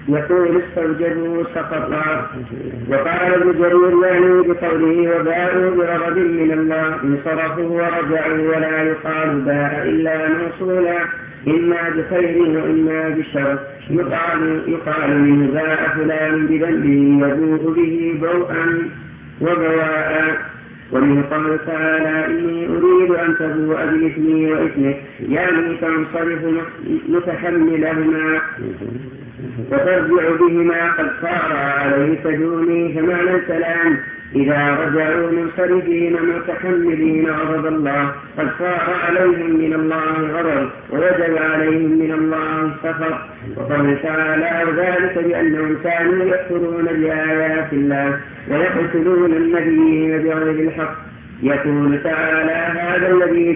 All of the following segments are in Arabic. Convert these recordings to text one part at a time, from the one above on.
يقول استوجبوا سقطا. وقال ابن جرير يعني بقوله وباءوا بغضب من الله انصرفوا ورجعوا ولا يقال باء إلا موصولا إما بخير وإما بشر. يقال منه باء فلان بذنبه يبوء به بوءا وبواء. ومن قوله تعالى إني أريد أن تبوء بإثمي وإثمك يعني تنصرف متحملهما وترجع بهما قد صار عليه تدوني. فمعنى الكلام إذا رجعوا منصرفين متحملين غضب الله قد صار عليهم من الله غضب ووجب عليهم من الله سخط. وقال تعالى ذلك بأنهم كانوا يكفرون بآيات الله ويقتلون النبيين بغير الحق. يقول تعالى هذا الذي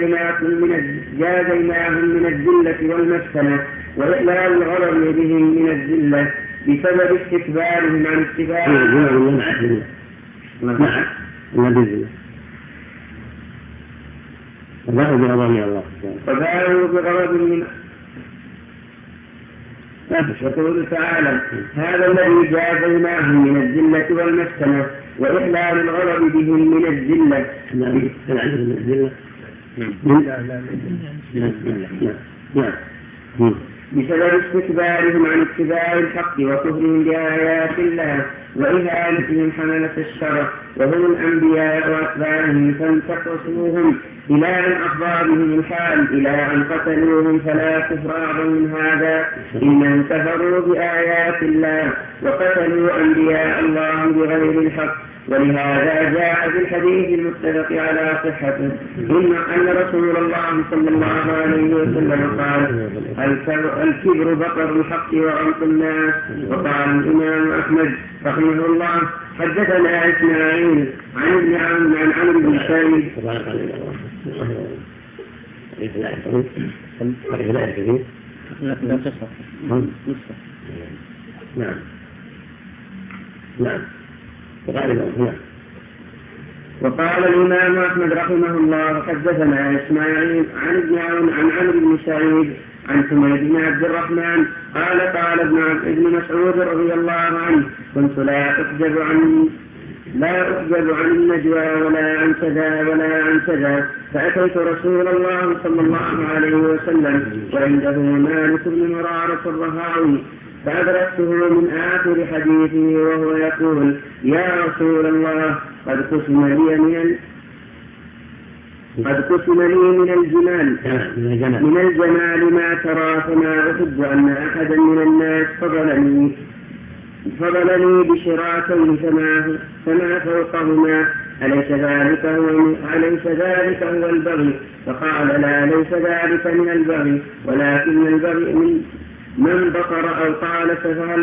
جازيناهم من الذلة والمسكنة وإقلال الغضب بهم من الذلة بسبب استكبارهم عن اتباعهم. فباءوا بغضب من يقول تعالى هذا الذي جازيناهم من الذلة والمسكنة وإحلال الغضب بهم من الذلة بسبب استكبارهم عن اتباع الحق وكفرهم بآيات الله وإهانتهم حملة الشرع وهم الأنبياء وأتباعهم فانتقصوهم إلى أن أخبر بهم الحال إلى أن قتلوهم فلا كفر أعظم من هذا. إنهم كفروا بآيات الله وقتلوا أنبياء الله بغير الحق. ولهذا جاء في الحديث المتفق على صحته أن رسول الله صلى الله عليه وسلم قال الكبر بطر الحق وغمط الناس. وقال الإمام أحمد رحمه الله حدثنا إسماعيل عن ابن عون عن عمرو بن سعيد وقال الإمام أحمد رحمه الله حدثنا إسماعيل عن ابن عون عن عمرو بن سعيد عن حميد بن عبد الرحمن قال ابن مسعود رضي الله عنه كنت لا أحجب عن النجوى ولا عن كذا ولا عن كذا فأتيت رسول الله صلى الله عليه وسلم وعنده مالك بن مرارة الرهاوي فأدركته من آخر حديثه وهو يقول يا رسول الله قد قسم لي من الجمال ما ترى فما أحب أن أحدا من الناس فضلني بشراكين فما فوقهما أليس ذلك هو البغي؟ فقال لا ليس ذلك من البغي ولكن البغي من بطر أو قال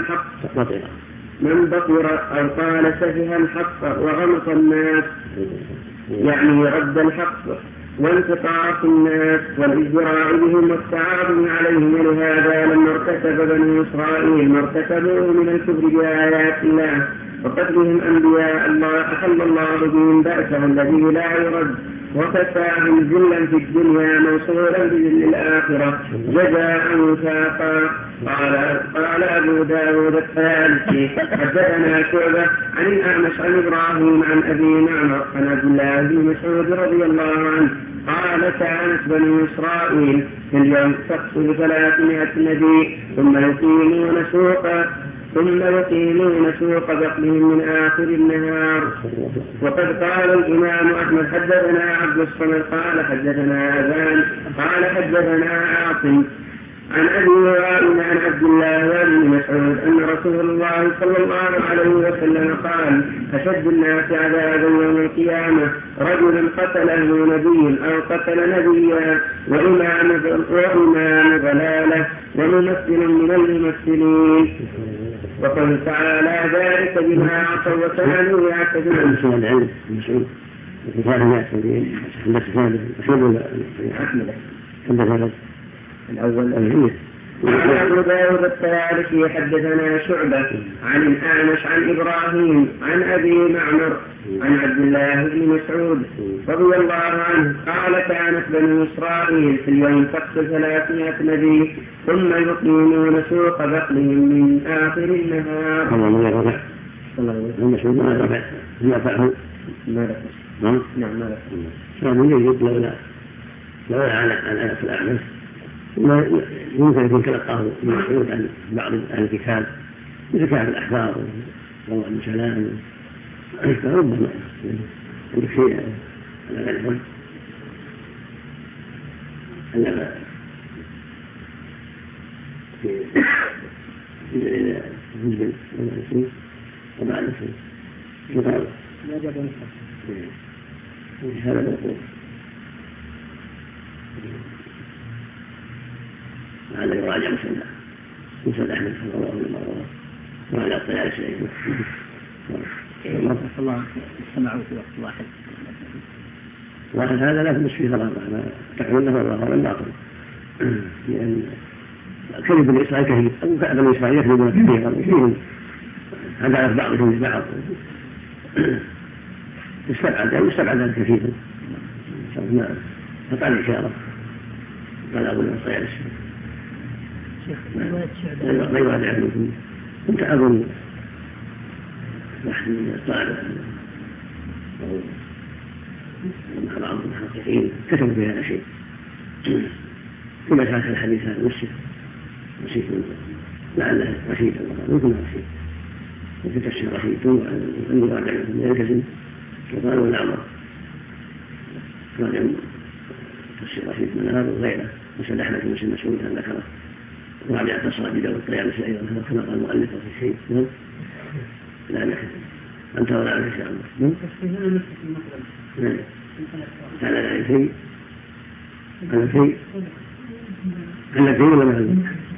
سفه الحق وغمط الناس يعني رد الحق وانتقاص الناس والإجراء بهم والتعاظم عليهم. ولهذا لما ارتكب بني إسرائيل ما ارتكبوه من الكفر بآيات الله وقتلهم أنبياء الله أحل الله بهم بأسه الذي لا يرد وكفاهم ذلا في الدنيا موصولا بذل الآخرة جزاء وفاقا. قال أبو داود الطيالسي حدثنا شعبة عن الأعمش عن إبراهيم عن أبي معمر عن عبد الله بن مسعود رضي الله عنه قال كانت بني إسرائيل في اليوم تقتل 300 نبي ثم يقيمون سوق بقلهم من آخر النهار. وقد قال الإمام أحمد حدثنا عبد الصمد قال حدثنا أبان قال حدثنا عاصم عن أبي وائل عن عبد الله بن مسعود أن رسول الله صلى الله عليه وسلم قال أشد الناس عذابا يوم القيامة رجل قتله نبي أو قتل نبيا وإمام ضلالة وممثل من الممثلين. وقال تعالى ذلك بما عصوا وكانوا يعتدون. الأول قال أبو داود الطيالسي حدثنا شعبة عن الأعمش عن إبراهيم عن أبي معمر عن عبد الله بن مسعود رضي الله عنه قال كانت بنو إسرائيل في اليوم تقتل 300 نبي ثم يقيمون سوق بقلهم من آخر النهار. هم مسعود ما رفع ما رفعه ما رفع نعم ما رفع هذا يجب لو على آية الأعمش يمكن يكون تلقاه مسعود عن بعض أهل الكتاب مثل كتاب الأحبار والله بن سلام فربما عندك شيء على غيرهم أنما في الجزء والعشرين وبعد الشيء يقال هذا الوقوف هذا يراجع مسند أحمد صلى الله عليه وسلم وعلى الطيالسي الله استمعوا في وقت واحد هذا لا تمس فيه ثلاثة تحمل له الله ولا باطل لأن كذب بني إسرائيل كذب أو بني إسرائيل يكذبون كثيرا فيهم عدالة بعضهم لبعض يستبعد كثيرا قطع الإشارة قال أبو الطيالسي ما يوعد عليكم كنت أظن واحد من الطالب أو بعض المحققين كتبوا في هذا شيء في مساحة الحديث هذا نسيت لعله رشيد يمكن رشيد وفي تفسير رشيد ثم أن يراجع من الكزم وقالوا الأمر راجع تفسير رشيد من هذا وغيره مسألة أحمد بن مسعود أن ذكره وراجع تصل أبي داود الطيالسي أيضا كما قال المؤلف في شيء لا نحن أنت ولا أنت إن شاء الله هذا لا شيء هذا شيء هذا شيء ولا هذا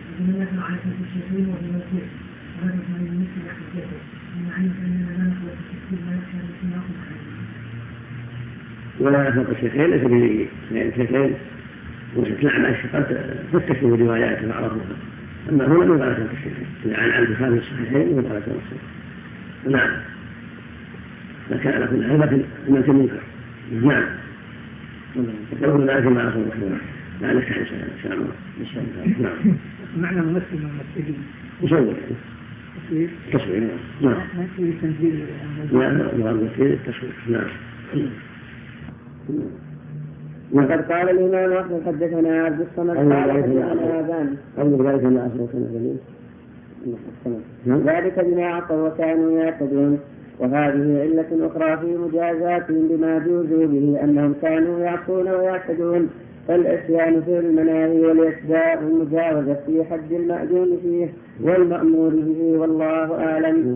ولا يفرق الشيخين ليس به الشيخين وستلعب الشيخات فتشوا روايات وعرفوها أما هنا من غلطة الشيخين عن عبد الخالق الصحيحين من غلطة الصحيحين نعم لكن على كل حال لكن منكر نعم يقولون لا يجب على صلى لا نستحي إن شاء الله نعم معنى ممثل الممثلين مصور تصوير نعم ما يكون تنزيل لا ممثل التصوير نعم وقد قال الإمام أحمد حدثنا عبد الصمد قال حدثنا أبان ذلك بما عصوا وكانوا يعتدون. وهذه علة أخرى في مجازاتهم بما جوزوا به أنهم كانوا يعصون ويعتدون فالعصيان في المناهي والإسداء والمجاوزة في حد المأذون فيه والمأمور به والله أعلم.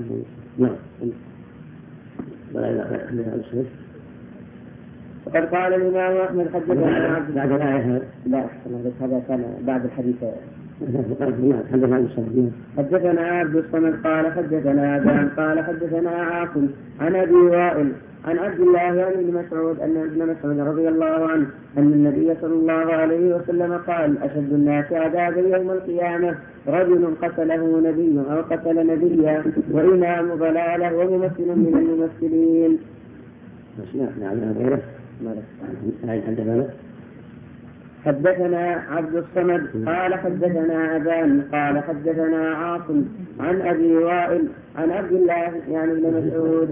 وقد قال الإمام أحمد حدثنا بعد الآية لا هذا كان بعد الحديث حدثنا عبد الصمد قال حدثنا أبان قال حدثنا عاصم عن أبي وائل عن عبد الله بن مسعود أن ابن مسعود رضي الله عنه أن النبي صلى الله عليه وسلم قال أشد الناس عذابا يوم القيامة رجل قتله نبي أو قتل نبيا وإمام ضلالة وممثل من الممثلين. حدثنا عبد الصمد قال حدثنا أبان قال حدثنا عاصم عن أبي وائل عن عبد الله يعني بن مسعود.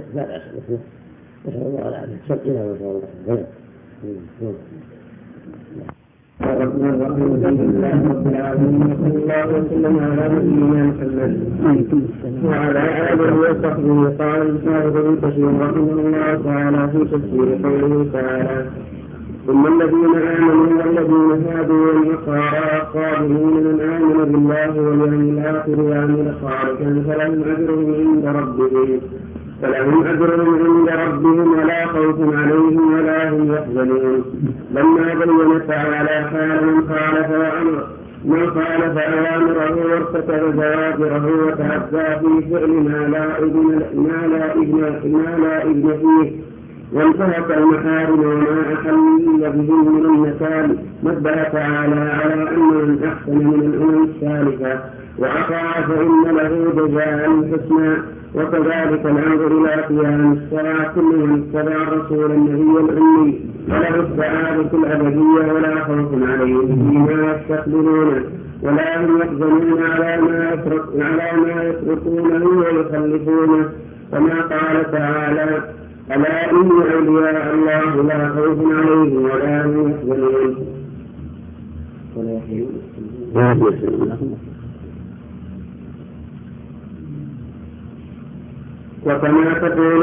الرحمن الرحيم الحمد لله رب العالمين وصلى الله وسلم على نبينا محمد وعلى آله وصحبه. قال الشاهد بن كثير رحمه الله تعالى في تفسير قوله تعالى ثم الذين آمنوا والذين هادوا والنصارى الصابرين من آمن بالله واليوم الآخر وعمل صالحا فلهم أجرهم عند ربهم ولا خوف عليهم ولا هم يحزنون. لما بين تعالى حال من خالف أوامره وارتكب زواجره وتعدى في فعل ما لا إذن فيه وانتهك المحارم وما أحل به من النسال. نبه تعالى على أن من أحسن من الأمم السالفة وأطاع فإن له جزاء الحسنى. وكذلك الأمر إلى قيام الساعة كل من اتبع الرسول النبي الأمي وله السعادة الأبدية ولا خوف عليهم فيما يستقبلونه ولا هم يحزنون على ما يتركونه ويخلفونه. كما قال تعالى: ألا إن أولياء الله لا خوف عليهم ولا هم يحزنون ولا يحزنون. وكما تقول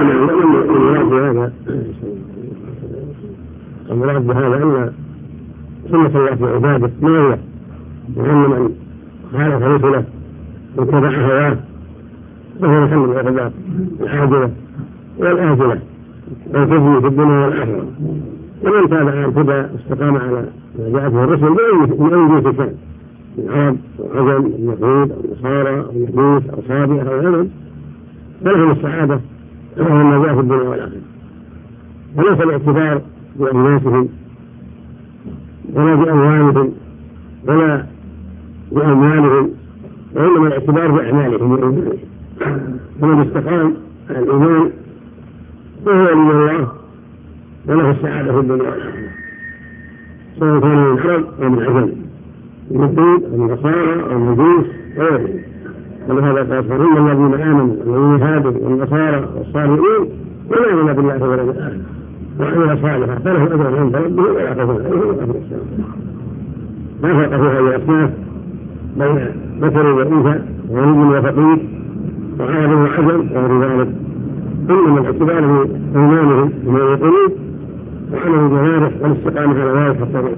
المراد بهذا أن سنة الله في عباده ما هي وأن من خالف رسله واتبع هواه فهو يحمل العقوبات العاجلة والآجلة والخزي في الدنيا والآخرة. ومن تابع الهدى واستقام على ما جاء به الرسل من أي جنس كان من عرب أو عجم أو يهود أو نصارى أو مجوس أو صابئة أو غيرهم فلهم السعادة ولهم ما جاء في الدنيا والآخرة. وليس الاعتبار بأناسهم ولا بأموالهم ولا بأموالهم وإنما الاعتبار بأعمالهم وإيمانهم. ومن استقام على الإيمان فهو ولي الله وله السعادة في الدنيا والآخرة سواء كان من عرب أو من عجم من اليهود أو من النصارى أو من المجوس وغيرهم. ولهذا قال: فإن الذين آمنوا والذين هادوا والنصارى والصالحين وآمنوا بالله واليوم الآخر وعملوا صالحا فلهم أجر عند ربهم ولا خوف عليهم ولا هم يحزنون. ما فرق في هذه الأصناف بين ذكر وأنثى وغني وفقير وعرب وعجم وغير ذلك، إنما الاعتبار بإيمانهم بما يقولون وعمل الجوارح والاستقامة على ذلك الطريق.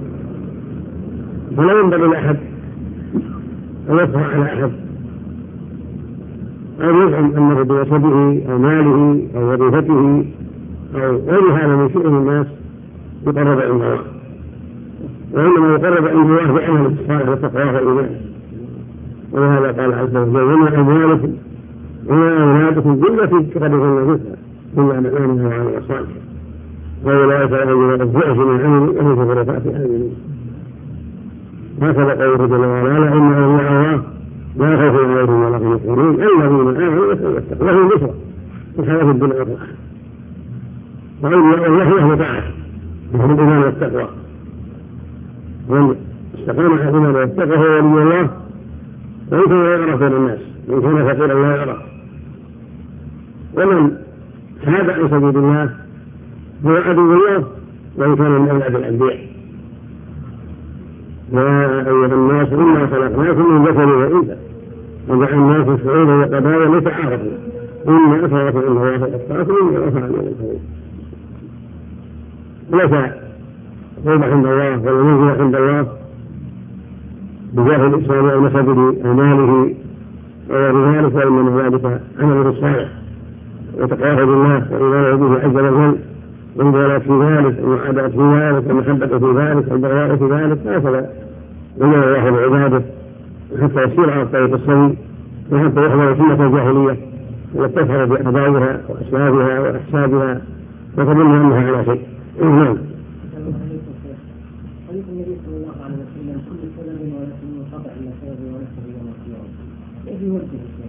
فلا ينبغي لأحد أن يطغى على أحد أو يزعم أنه بوسبه أو ماله أو وظيفته أو غير هذا من شؤون الناس يقرب عند الله، وإنما يقرب عند الله بعمل الصالح والتقوى والإيمان. ولهذا قال عز وجل: وما أموالكم وما أولادكم بالتي تقربون مثلها إلا من آمن وعمل صالحا وأولئك الذين الضعف من عمل وهم في غرفات آمنين. هكذا قوله جل وعلا: إن أولياء الله لا خوف عليهم ولا هم يحزنون الذين آمنوا واتقوا لهم بشرى في الحياة الدنيا والآخرة. وأولياء الله له طاعة وهم الإيمان والتقوى، ومن استقام على الإيمان والتقوى هو ولي الله ويمكن لا يعرف بين الناس وإن كان فقيرا لا يعرف. ومن حاد عن سبيل الله هو عدو الله وإن كان من أولاد الأنبياء. يا أيها الناس إنا خلقناكم من ذكر وأنثى وجعلناكم شعوبا وقبائل لتعارفوا إن أكرمكم عند الله أتقاكم إن الله عليم خبير. ليس قرب عند الله ولا منزل عند الله بجاه الإسلام أو نسبه أو ماله وغير ذلك، وإنما ذلك عمله الصالح وتقواه بالله وإيمانه به عز وجل والمبالاة في ذلك والمعاداة في ذلك والمحبة في ذلك والبغضاء في ذلك. هكذا يمنع الله بعباده حتى يسير على الطريق السوي وحتى يحضر سنة الجاهلية ويتفعل بأعدائها وأسبابها وأحسابها وتظن أنها على شيء. نعم. النبي صلى الله عليه وسلم كل سبب ولكن منقطع إلى سبب ونسبه ومصيره كيف يوجه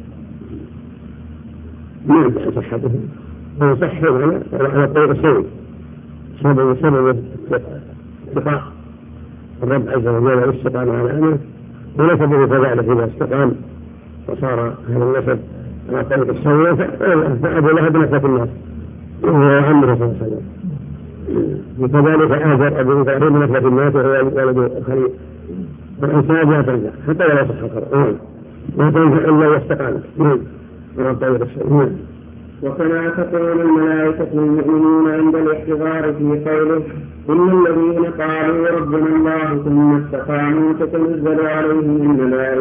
الشيء؟ نعم صحته هو صح على الطريق السوي سبب استقام الرب عز وجل والاستقامة على أمره ونسبه كذلك إذا استقام وصار هذا النسب على الطريق السوي فأبو لهب نسب الناس وهو عمره صلى الله عليه وسلم. وكذلك آزر أبو إبراهيم نسبة الناس وهو ولد الخليل والإنسان لا تنجح حتى ولا صح القرآن لا تنجح إلا واستقامت على الطريق السوي. وكما تقول الملائكة المؤمنون عند الاحتضار في قوله: إن الذين قالوا ربنا الله ثم استقاموا تتنزل عليهم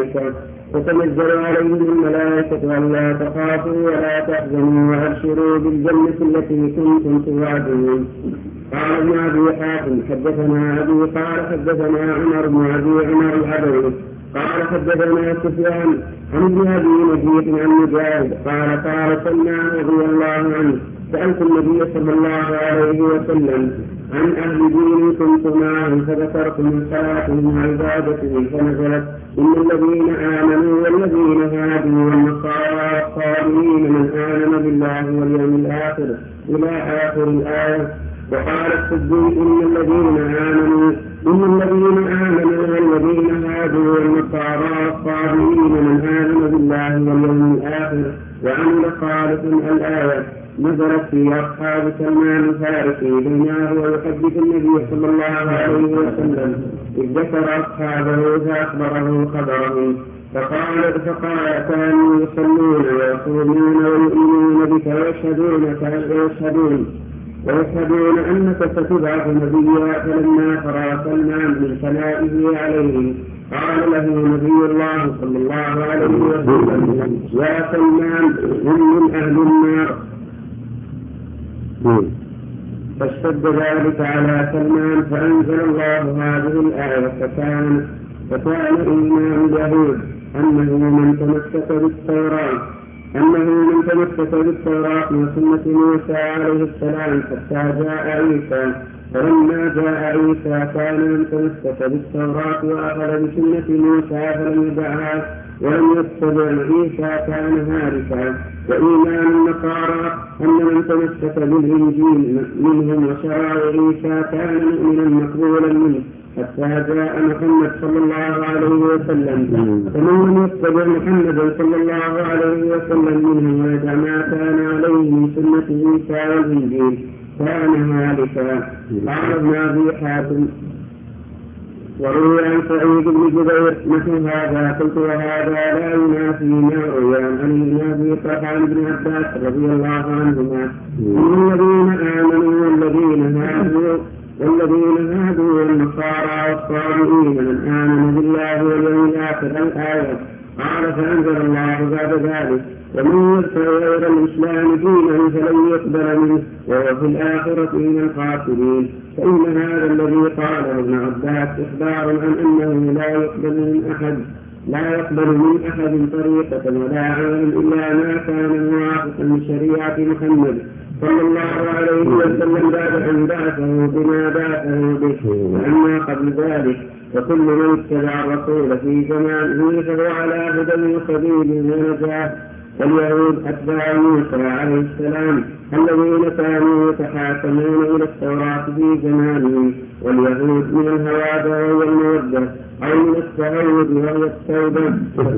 الملائكة ألا تخافوا ولا تحزنوا وأبشروا بالجنة التي كنتم توعدون. قال ابن أبي حاتم: حدثنا أبي قال حدثنا عمر بن أبي عمر العدوي قال حدثنا سفيان عن ابن أبي نجيح عن مجاهد قال قال سلمان رضي الله عنه: سألت النبي صلى الله عليه وسلم عن أهل دين كنت معهم فذكرتم صلاتهم وعبادتهم فنزلت إن الذين آمنوا والذين هادوا والنصارى والصابرين من آمن بالله واليوم الآخر إلى آخر الآية. وقال الصديق إن الذين آمنوا والذين هادوا والنصارى والصابرين من آمن بالله واليوم الآخر وعمل صالحا الآية نزلت في أصحاب سلمان الفارسي بينما هو يحدث النبي صلى الله عليه وسلم إذ ذكر أصحابه فأخبره خبرهم فقال كانوا يصلون ويصومون ويؤمنون بك ويشهدون أنك ستبعث نبيا. فلما فرغ سلمان من ثنائه عليه قال له نبي الله صلى الله عليه وسلم يا سلمان هم من أهل النار. فاشتد ذلك على سلمان فأنزل الله هذه الآية فكان إيمان اليهود أنه من تمسك بالتوراة وسنة موسى عليه السلام حتى جاء عيسى. فلما جاء عيسى كان من تمسك بالتوراة وأخذ بسنة موسى فلم يدعها ولم يتبع عيسى كان هالكا. وإيمان النصارى أن من تمسك بالإنجيل منهم وشرع عيسى كان مؤمنا مقبولا منه حتى جاء محمد صلى الله عليه وسلم. فمن لم يتبع محمدا صلى الله عليه وسلم منه ويدع ما كان عليه من سنة عيسى والإنجيل كان هالكا. قال ابن أبي حاتم وروي عن سعيد بن جبير مثل هذا قلت وهذا لا ينافي ما روي عن ابن أبي طلحة بن عباس رضي الله عنهما إن الذين آمنوا والذين هادوا والنصارى والصابئين من آمن بالله واليوم الآخر الآية. قال فأنزل الله بعد ذلك ومن يبتغي غير الإسلام دينا فلن يقبل منه وهو في الآخرة من الخاسرين. فإن هذا الذي قاله ابن عباس إخبار عن أنه لا يقبل من أحد طريقة ولا عمل إلا ما كان موافقا لشريعة محمد صلى الله عليه وسلم بعد أن بعثه بما بعثه به. وأما قبل ذلك وكل من اتبع الرسول في زمانه فهو على هدى وسبيل ونجاة. واليهود أتباع موسى عليه السلام الذين كانوا يتحاكمون إلى التوراة في زمانهم. واليهود من الهوادة وهو المودة أو من التهود وهو التوبة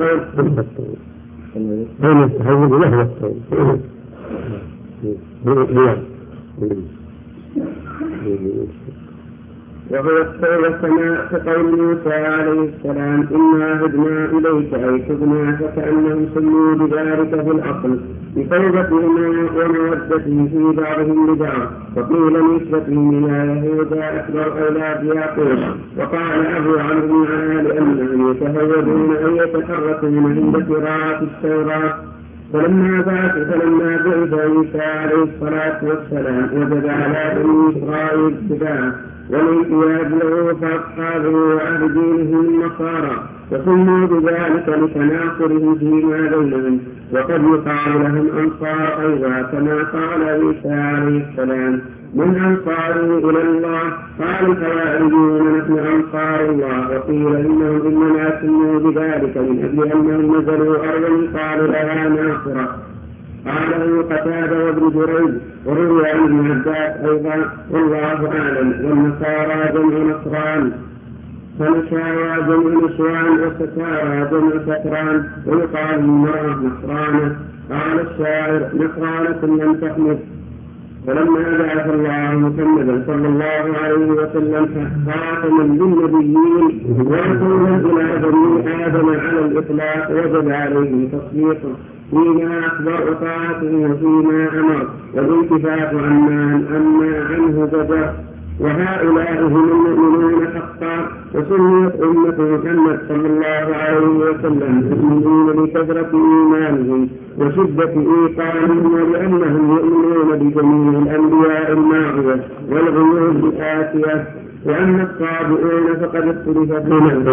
وهو التوبة كما كقول موسى عليه السلام إنا هدنا إليك أي تبنا فكأنهم سموا بذلك في الأصل بتوبتهم ومودتهم في بعضهم لبعض. وقيل نسبتهم إلى يهوذا أكبر أولاد يعقوب. وقال أبو عمرو بن علاء لأنهم يتهودون أن يتحركون عند قراءة التوراة. فلما بعث عيسى عليه الصلاة والسلام وجب على بني إسرائيل اتباعه والانقياد له فأصحابه وأهل دينهم النصارى وسموا بذلك لتناصره فيما بينهم. وقد يقال لهم أنصار أيضا كما قال عيسى عليه السلام من أنصاره إلى الله؟ قال الحواريون نحن أنصار الله. وقيل إنهم إنما سموا بذلك من أجل أنهم نزلوا أرضا قالوا لها ناصرة. قاله قتادة وابن جريج. وروي عن ابن عباس أيضا والله أعلم. والنصارى جمع نصران فنشارى جمع نسوان وستارى جمع ستران. ويقال المرأة نصرانة. قال الشاعر نصرانة لم تحمد. فلما بعث الله محمدا صلى الله عليه وسلم خاتما للنبيين ورسولا إلى بني آدم على الإطلاق وجب عليه تصديقه فيما أخبر طاعته وفيما أمر والانتفاع عما عنه زجر. وهؤلاء هم المؤمنون حقا. وسميت أمة محمد صلى الله عليه وسلم المؤمنين لكثرة إيمانهم وشدة إيقانهم ولأنهم يؤمنون بجميع الأنبياء الماضية والغيوب الآتية. وأما الصابئون فقد اختلف فيهم.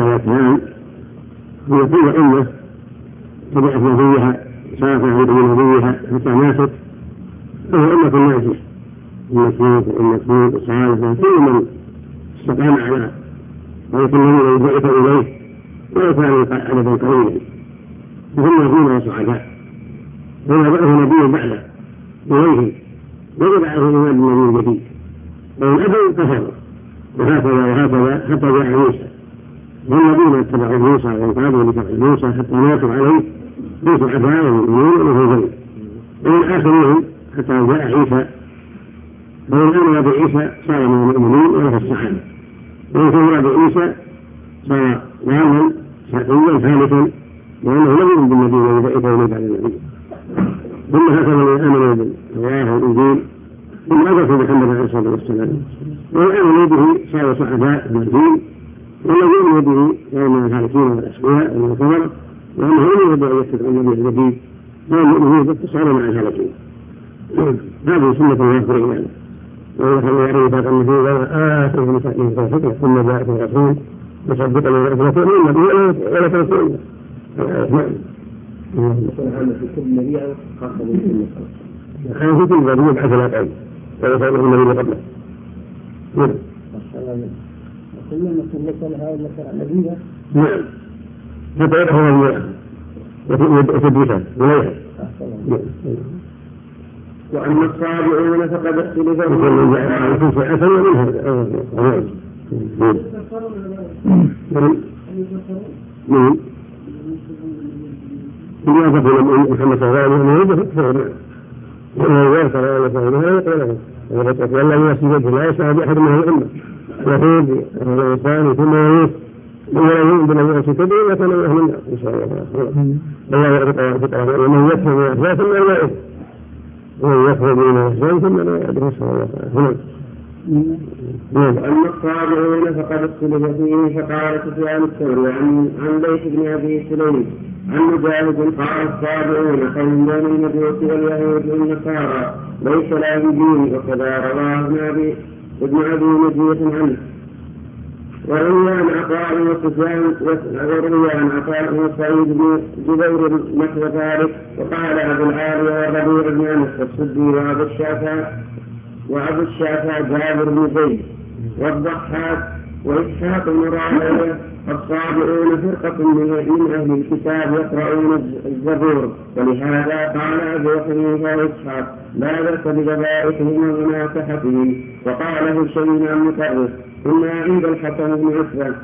هي كل أمة تبعث نبيها صارت نبيها حتى ماتت وهو أمة الناس المسيح الصالح كل من استقام على ولكن الذي بعث إليه ولو كان عددا قليلا وهم يكونون صعداء وما بعث نبي بعده إليهم وجب عليهم إيمان بالنبي الجديد وإن أبوا كفروا وهكذا حتى جاء موسى والذين اتبعوا موسى وانقادوا لتبع موسى حتى ماتوا عليه في ضعفاء ومؤمنين وفي ذنب ومن آخرهم حتى جاء عيسى ومن آمن بعيسى صار من المؤمنين وله السعادة ومن كفر بعيسى صار ضالا شقيا ثالثا لأنه لم يؤمن بالنبي الذي بعث إليه بعد النبي ثم هكذا من آمنوا بالتوراة والإنجيل ثم أدركوا محمد عليه الصلاة والسلام ومن آمنوا به صاروا سعداء بالدين والذي يؤمن به غير من الهالكين والأشقياء ومن الكفر لأنه لم يرد أن يتبع النبي الجديد والمؤمنين باتصال مع الهالكين. هذه سنة الله في العباد ويخلي عليه ذات النبي وآتوا من توفيقه ثم جاءت الرسول مصدقا لما تؤمن به ولا تنسون. في كل نبي خاصة بالسنة في كل نبي بعث لا تعلم ولا تعلم النبي قبله. كل مسلسل هذا مثلا نبيها نعم حتى يدخل وتدريسا وليها. وأما الصابئون فقد اختلفوا محمد صلى الله عليه وسلم لا يسعى بأحد من الأمة يهود الإنسان ثم يموت ولا يؤمن بالله وكتبه إلا كان من أهل النار إن شاء الله. الله يرزق ومن يكفر بالأحزاب ثم لا يؤمن ومن يكفر بالأحزاب ثم لا يؤمن صلى الله عليه وسلم. وأما الصابئون فقد اختلف فيه فقال سفيان الثوري عن ليث بن أبي سليم عن مجاهد قال الصابئون قوم بين المجوس واليهود والنصارى ليس لهم دين وكذا رواه ابن أبي نجية عنه. وروي عن عطاء وسفيان وروي عن عطاء وسعيد بن جبير نحو ذلك وقال أبو العالية والربيع بن أنس والسدي وأبو الشافع جابر بن زيد والضحاك وإسحاق بن راهويه الصابئون فرقة من أهل الكتاب يقرؤون الزبور ولهذا قال أبو حنيفة وإسحاق لا بأس بذبائحهم ومناكحتهم وقاله شيء عن مطرف ثم عند الحسن بن عتبة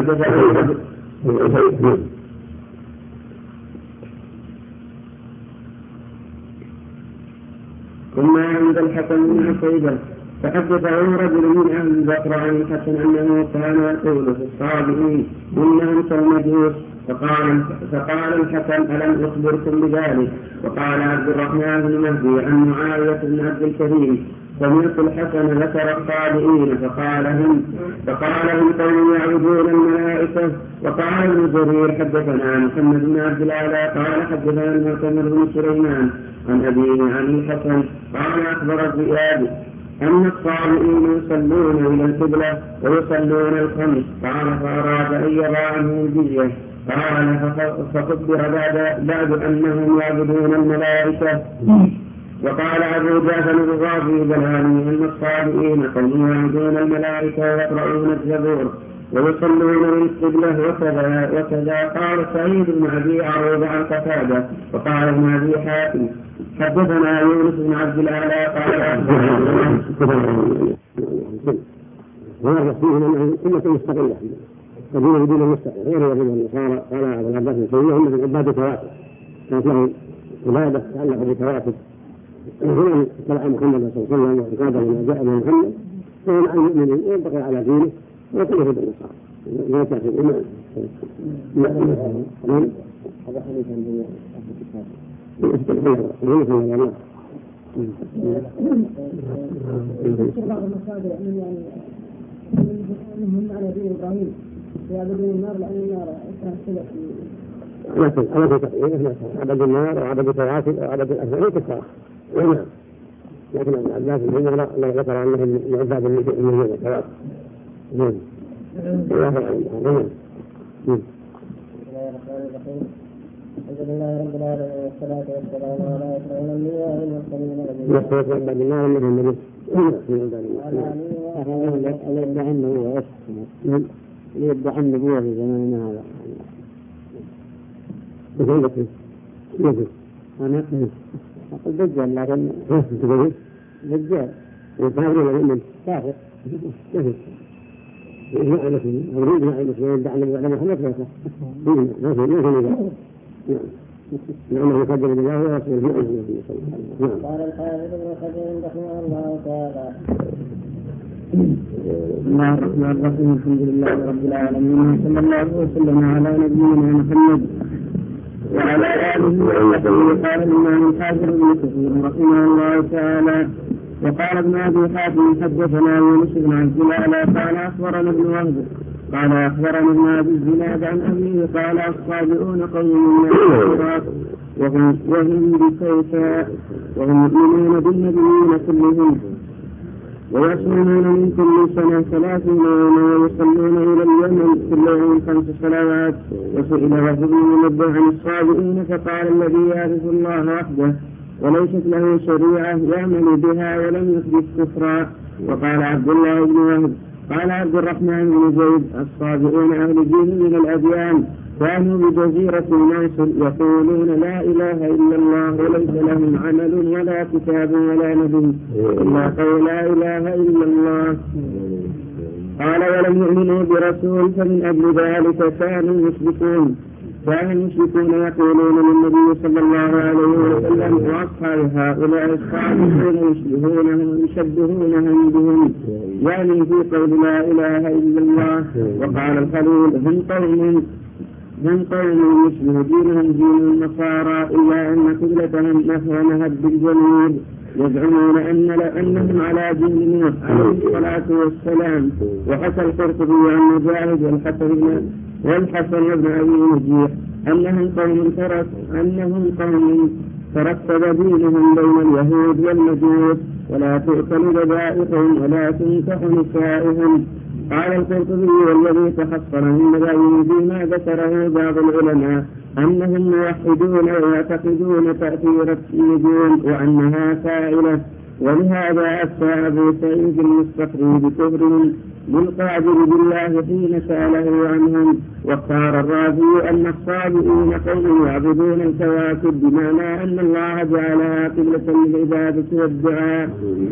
ثم عند الحسن بن عتيبة فحدثه رجل من أهل البصرة عن الحسن أنه كان يقول في الصابئين إنهم كالمجوس فقال الحسن ألم أخبركم بذلك؟ وقال عبد الرحمن بن مهدي عن معاوية بن عبد الكريم سمعت الحسن ذكر الصابئين فقال هم قوم يعبدون الملائكة. وقال ابن جرير حدثنا محمد بن عبد الأعلى قال حدثنا المعتمر بن سليمان عن أبيه عن الحسن قال أخبر الزيادي أن الصابئين يصلون إلى القبلة ويصلون الخمس قال فأراد أن يرى عنه الجزية قال فخبر بعد أنهم يعبدون الملائكة. وقال أبو جعفر الرازي بلاني أن الصابئين قوم يعبدون الملائكة ويقرؤون الزبور ويصلون للقبلة وكذا قال سعيد بن أبي عروبة عن قتادة. وقال ابن أبي حاتم حدثنا يونس بن عبد الأعلى قال وهذا فيه أنه كلمة مستقلة الذين يدين المستقل غير يدين النصارى قال أبو العباس بن سوريا هم من عباد الكواكب كانت لهم عبادة تتعلق بالكواكب هنا طلع محمد صلى الله عليه وسلم وقال لما جاء من محمد فهو مع المؤمنين وينتقل على دينه ويكون يهود النصارى لا تأخذ الإيمان. هذا حديث عن بعض المصادر أنهم على دين إبراهيم يعبدون النار لأن النار عبد النار وعبد الكواكب وعبد الأسماء كفار لكن ابن عباس الله ذكر أنهم من عباد النجوم والكواكب. الحمد لله رب العالمين والصلاة والسلام على أشرف الأنبياء والمرسلين نبينا محمد يدعي النبوة في زماننا هذا. أنا أقول دجال لكن دجال وكافر ولا مؤمن كافر كافر يجمع المسلمين أريد مع المسلمين يدعي النبوة على محمد فاسع ما في لأنه يقدر بالله ورسوله في أجله. قال الحافظ ابن حجر رحمه الله تعالى بسم الله الرحمن الرحيم الحمد لله رب العالمين وصلى الله وسلم على نبينا محمد وعلى آله وصحبه. قال الإمام الحافظ ابن كثير رحمه الله تعالى وقال ابن أبي حاتم حدثنا يونس بن عبد الله قال أخبرنا ابن وهب قال أخبرنا ابن أبي الزناد عن أبيه قال الصابئون قوم من العراق وهم بكيساء وهم يؤمنون بالنبيين كلهم ويصومون من كل سنة 30 يوما ويصلون إلى اليمن كل يوم 5 صلوات. وسئل وهب بن منبه عن الصابئين فقال الذي يعرف الله وحده وليست له شريعة يعمل بها ولم يحدث كفرا. وقال عبد الله بن وهب قال عبد الرحمن بن زيد الصابئون أهل دين من الأديان كانوا بجزيرة ناصر يقولون لا إله إلا الله وليس لهم عمل ولا كتاب ولا نبي إلا قول لا إله إلا الله. قال ولم يؤمنوا برسول فمن أجل ذلك كانوا المشركون يقولون للنبي صلى الله عليه وسلم وأصحاب هؤلاء الصالحين يشبهونهم بهم يعني في قول لا إله إلا الله. وقال الخليل هم قوم يشبه دينهم دين النصارى إلا أن قبلتهم نحو نهب بالجميل يزعمون أنهم على دين نوح عليه الصلاة والسلام. وحكى القرطبي عن مجاهد والحسن بن أبي نجيح أنهم قوم ترتب دينهم بين اليهود والمجوس ولا تؤكل ذبائحهم ولا تنكح نسائهم. قال القرطبي والذي تحصل من مذاهبهم فيما ذكره بعض العلماء أنهم موحدون ويعتقدون تأثير النجوم وأنها فاعلة. ولهذا أفتى أبو سعيد المستقري بكفرهم بالقادر بالله حين سأله عنهم. واختار الرازي أن الصابئين قوم يعبدون الكواكب بمعنى أن الله جعلها قبلة للعبادة والدعاء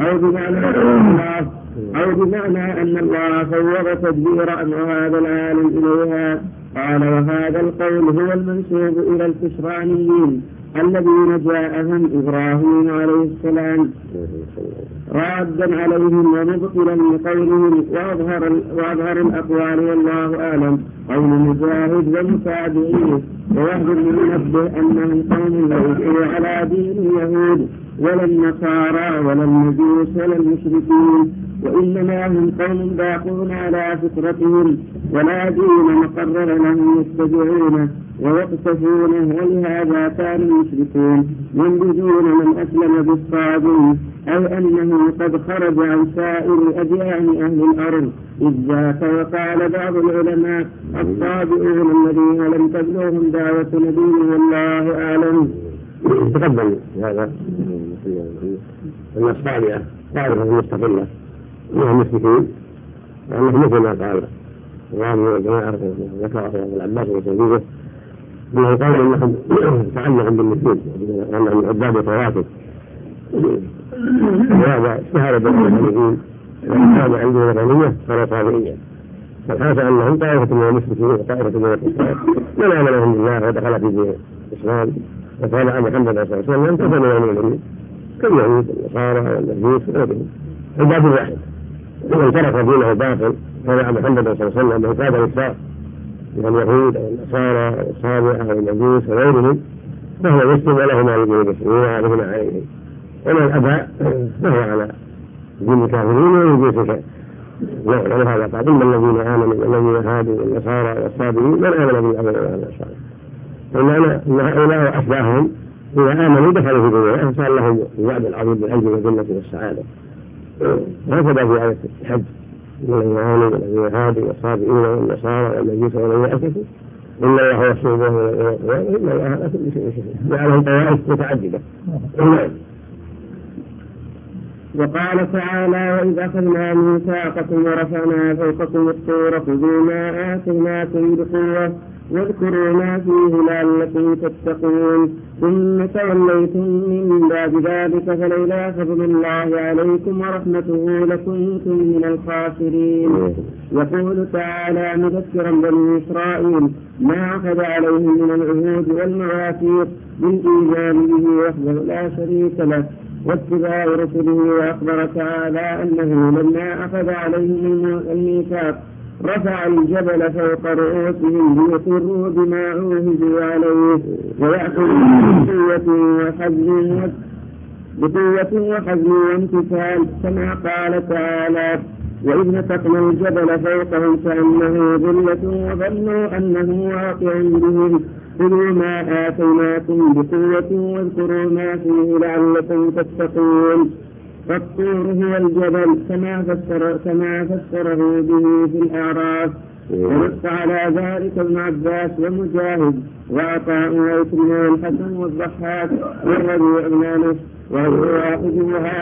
أو بمعنى أن الله فوض تدبير أمر هذا العالم إليها. قال وهذا القول هو المنسوب إلى الكشرانيين الذين جاءهم إبراهيم عليه السلام رادا عليهم ومبطلا لقولهم وأظهر الأقوال والله أعلم قول مجاهد ومتابعيه. ووهب بن منبه أنهم قوم ليسوا على دين اليهود ولا النصارى ولا المجوس ولا المشركين وإنما هم قوم باقون على فطرتهم ولا دين مقرر لهم يتبعونه ويقتفونه. ولهذا كانوا المشركون ينبذون من أسلم بالصابئين أي أنه قد خرج عن سائر أديان أهل الأرض. إذ ذاك وقال بعض العلماء الصابئون الذين لم تبلغهم دعوة نبي والله أعلم. تقدم هذا أن الصابئة طائفة مستقلة وهم مشركين وأنه مثل ما قال الله جماعة ذكر ابن العباس وسيده انه قال انهم تعلقوا بالمسلمين وانهم عباد الرواتب. وهذا اشتهر بين المسلمين وكان عندهم وطنيه فلا صابئيه. فالحاصل انهم طائفه من المشركين وطائفه من الكفار من امنهم بالله ودخل في دين الاسلام وتابع محمد صلى الله عليه وسلم كفر من المؤمنين كاليهود والنصارى والمجوس وغيرهم عباد واحد. ومن ترك دينه باطل تابع محمد صلى الله عليه وسلم وكاد الكفار من اليهود او النصارى او الصابئه او المجوس وغيرهم فهو مسلم وله ما يجب المسلمين وعليهم عليه. ومن ابى فهو على دين الكافرين ويجوز الكافر. ولهذا قال ان الذين امنوا والذين هادوا والنصارى والصابئين من امن بالله واليوم الآخر. ان هؤلاء واشباههم اذا امنوا دخلوا في دنيا فصار لهم الوعد العظيم بالعز والجنه والسعاده. هكذا في آية الحج الذين آمنوا والذين هادوا والصابئين والنصارى والمجوس والذين أشركوا إن الله ورسوله إن الله على كل شيء شهيد جعله طوائف متعددة. وقال تعالى: وإذ أخذنا ميثاقكم ورفعنا فوقكم الطور خذوا ما آتيناكم بقوة واذكروا ما فيه لعلكم تتقون ثم توليتم من بعد ذلك فلولا فضل الله عليكم ورحمته لكنتم من الخاسرين. يقول تعالى مذكرا بني إسرائيل ما أخذ عليهم من العهود والمواثيق بالإيمان به وحده لا شريك له واتباع رسله، وأخبر تعالى أنه لما أخذ عليهم الميثاق رفع الجبل فوق رؤوسهم ليقروا بما عوهدوا عليه ويأخذوا بقوة وحزم وامتثال، كما قال تعالى: وإذ نتقنا الجبل فوقهم كأنه ظلة وظنوا أنه واقع بهم خذوا ما آتيناكم بقوة واذكروا ما فيه لعلكم تتقون. فالطور هو الجبل كما فسره به في الأعراف. ونص على ذلك ابن عباس ومجاهد وعطاء وعكرمة والحسن والضحاك والربيع بن أنس وهو واحد،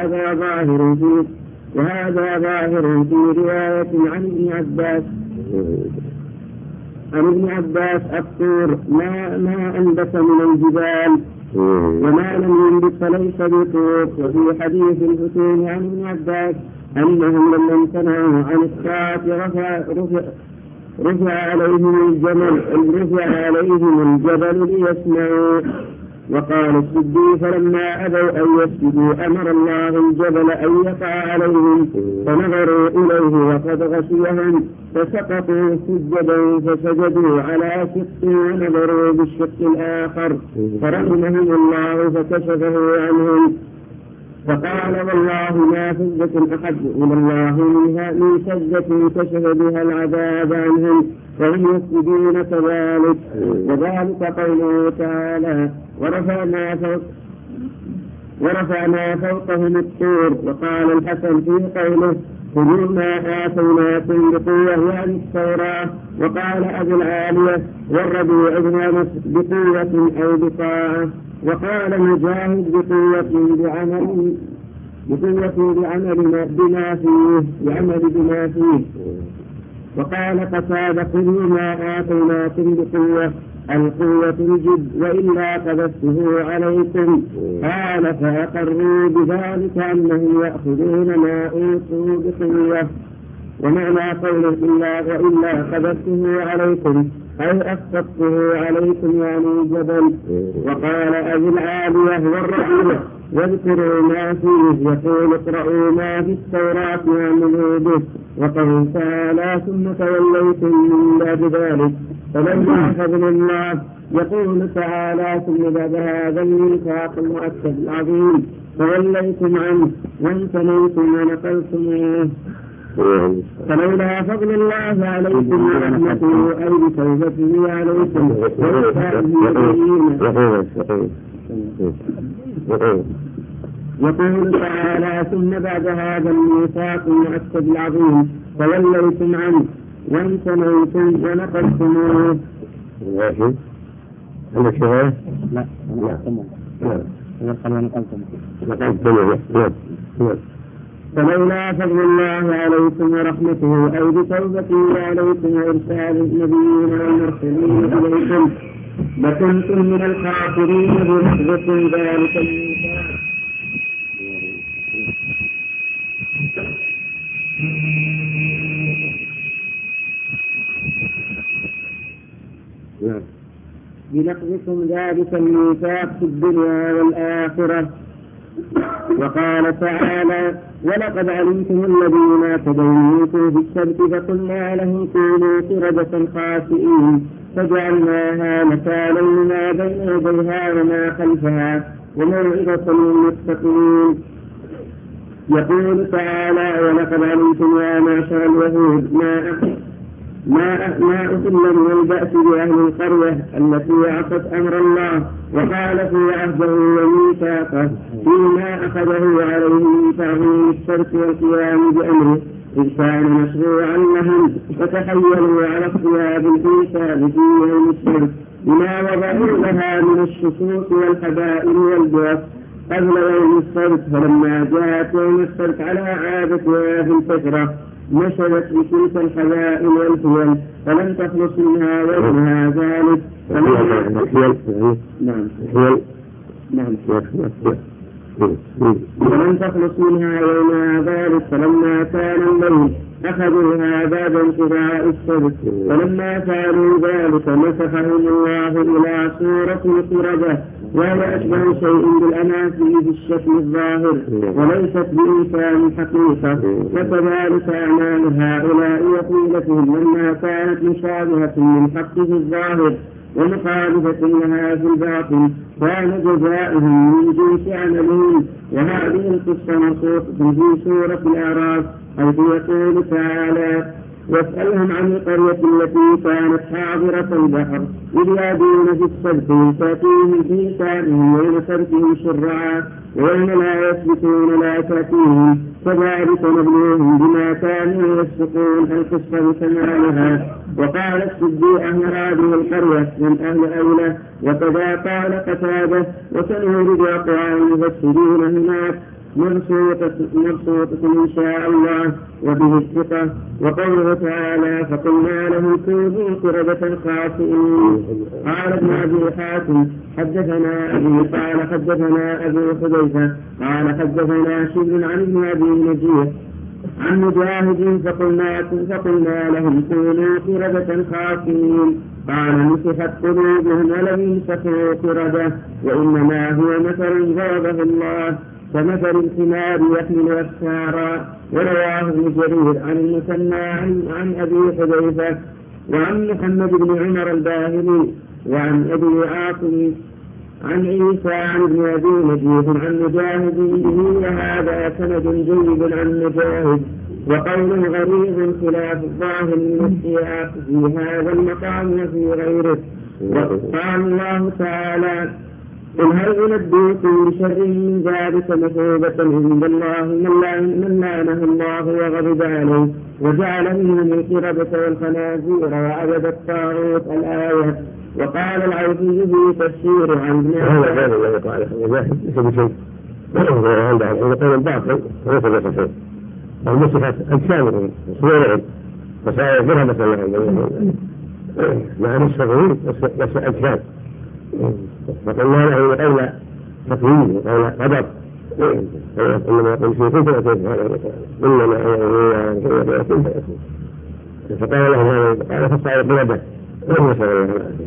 وهذا ظاهر في رواية عن ابن عباس الطور ما أنبت من الجبال وما لم ينبت فليس بطور. وفي حديث الحسين عن ابن عباس أنهم لما امتنعوا عن الساعة رفع عليهم الجبل ليسمعوا. وقال السدي: فلما أبوا أن يسجدوا أمر الله الجبل أن يقع عليهم فنظروا إليه وقد غشيهم فسقطوا سجدا فسجدوا على شق ونظروا بالشق الآخر فرحمهم الله فكشفه عنهم. فقال: والله ما سجدة أحد إلى الله من سجدة كشف بها العذاب عنهم فهم يسجدون كذلك. وذلك قوله تعالى: ورفعنا فوقهم الطور. وقال الحسن في قوله: خذوا ما آتيناكم بقوة يعني التوراة. وقال أبو العالية والربيع بن أنس بقوة أو بطاعة. وقال مجاهد بقوة بعمل بما فيه. وقال قتادة: خذوا ما آتيناكم بقوة القوة الجد وإلا قذفته عليكم. قال: فأقروا بذلك أنهم يأخذون ما أوتوا بقوة. ومعنى قوله وإلا قذفته عليكم أي أسقطته عليكم يعني الجبل. وقال أبو العالية والربيع: واذكروا ما فيه يقول اقرأوا ما في التوراة وعملوا به. وقال تعالى: ثم توليتم من بعد ذلك فلما فضل الله. يقول تعالى: ثم بعد هذا الميثاق المؤكد العظيم توليتم عنه وامتنيتم ونقلتموه فلولا فضل الله عليكم ورحمته أي بتوبته عليكم يقول تعالى: ثم بعد هذا الميثاق المؤكد العظيم توليتم عنه وامتنيتم ونقلتموه. عندك شغله؟ لا فلولا فضل الله عليكم ورحمته أي بتوبته عليكم وإرسال النبيين والمرسلين إليكم لكنتم من الخاسرين بنسبة ذلك الميثاق. بنقضكم ذلك الميثاق في الدنيا والآخرة. وقال تعالى: ولقد علمتم الذين اعتدوا منكم في السبت فقلنا لهم كونوا قردة خاسئين فجعلناها نكالا لما بين يديها وما خلفها وموعظة للمتقين. يقول تعالى: ولقد علمتم يا معشر اليهود ما أضل من البأس بأهل القرية التي عصت أمر الله وقال في عهده وميثاقه فيما أخذه عليه من تعظيم الشرك والقيام بأمره إذ كان مشروعا لهم فتخيلوا على اختيار الإنسان في يوم الشرك بما وضعوا لها من الشكوك والحبائل والبعث قبل يوم السبت، فلما جاءت يوم السبت على عادتها في الفترة نشرت بتلك الحبائل والحيل فلم تخلص منها وجهها ذلك فلم تخلص منها يومها ذلك. فلما كان الليل أخذوا هذا بانقضاء السبت، فلما فعلوا ذلك نسخهم الله إلى صورة القردة وهي أشبه شيء بالأناسي في الشكل الظاهر وليست بإنسان حقيقة. وكذلك أعمال هؤلاء وقيلتهم لما كانت مشابهة من حق في الظاهر ومخالفة لها في الباطن كان جزاؤهم من جنس عملهم. وهذه القصة منصوصة في سورة الأعراف حيث يقول تعالى واسألهم عن القرية التي كانت حاضرة البحر إذ يعدون في السبت تأتيهم حيتانهم يوم سبتهم شرعا ويوم لا يسبتون لا تأتيهم كذلك نبلوهم بما كانوا يفسقون. القصة بكمالها. وقال الصديق أهل هذه القرية من أهل أولى وكذا قال قتادة وسنورد أقوال المفسرين هناك مبسوطة إن شاء الله وبه الثقة. وقوله تعالى فقلنا لهم كونوا قردة خاسئين. قال ابن أبي حاتم حدثنا أبي قال حدثنا أبو حذيفة قال حدثنا شبل عن ابن أبي نجيح عن مجاهد فقلنا لهم كونوا قردة خاسئين. قال نسخت قلوبهم ولم ينسخوا قردة وإنما هو مثل ضربه الله كمثل الحمار يحمل أسفارا. ورواه ابن جرير عن المثنى عن أبي حذيفة وعن محمد بن عمر الباهلي وعن أبي عاصم عن عيسى عن ابن أبي نجيح عن مجاهد وهذا سند جيد عن مجاهد. وقول غريب خلاف الظاهر من السياق في هذا المقام وفي غيره. وقال الله تعالى قل هل أنبئكم بشر من ذلك مثوبة عند الله من لعنه الله وغضب عليه وجعل منهم القردة والخنازير وعبد الطاغوت الآية. وقال العوفي في تفسير عن ابن عباس المسخة أجسامهم صورهم وسائرها مثلا مع نسخهم بس أجسام. فقلنا له قول تقييم وقول قدر إنما يقول شيء كنت أكيد هذا إنما يكون فيكون. فقال له هذا قال فصار قردة وهو سوى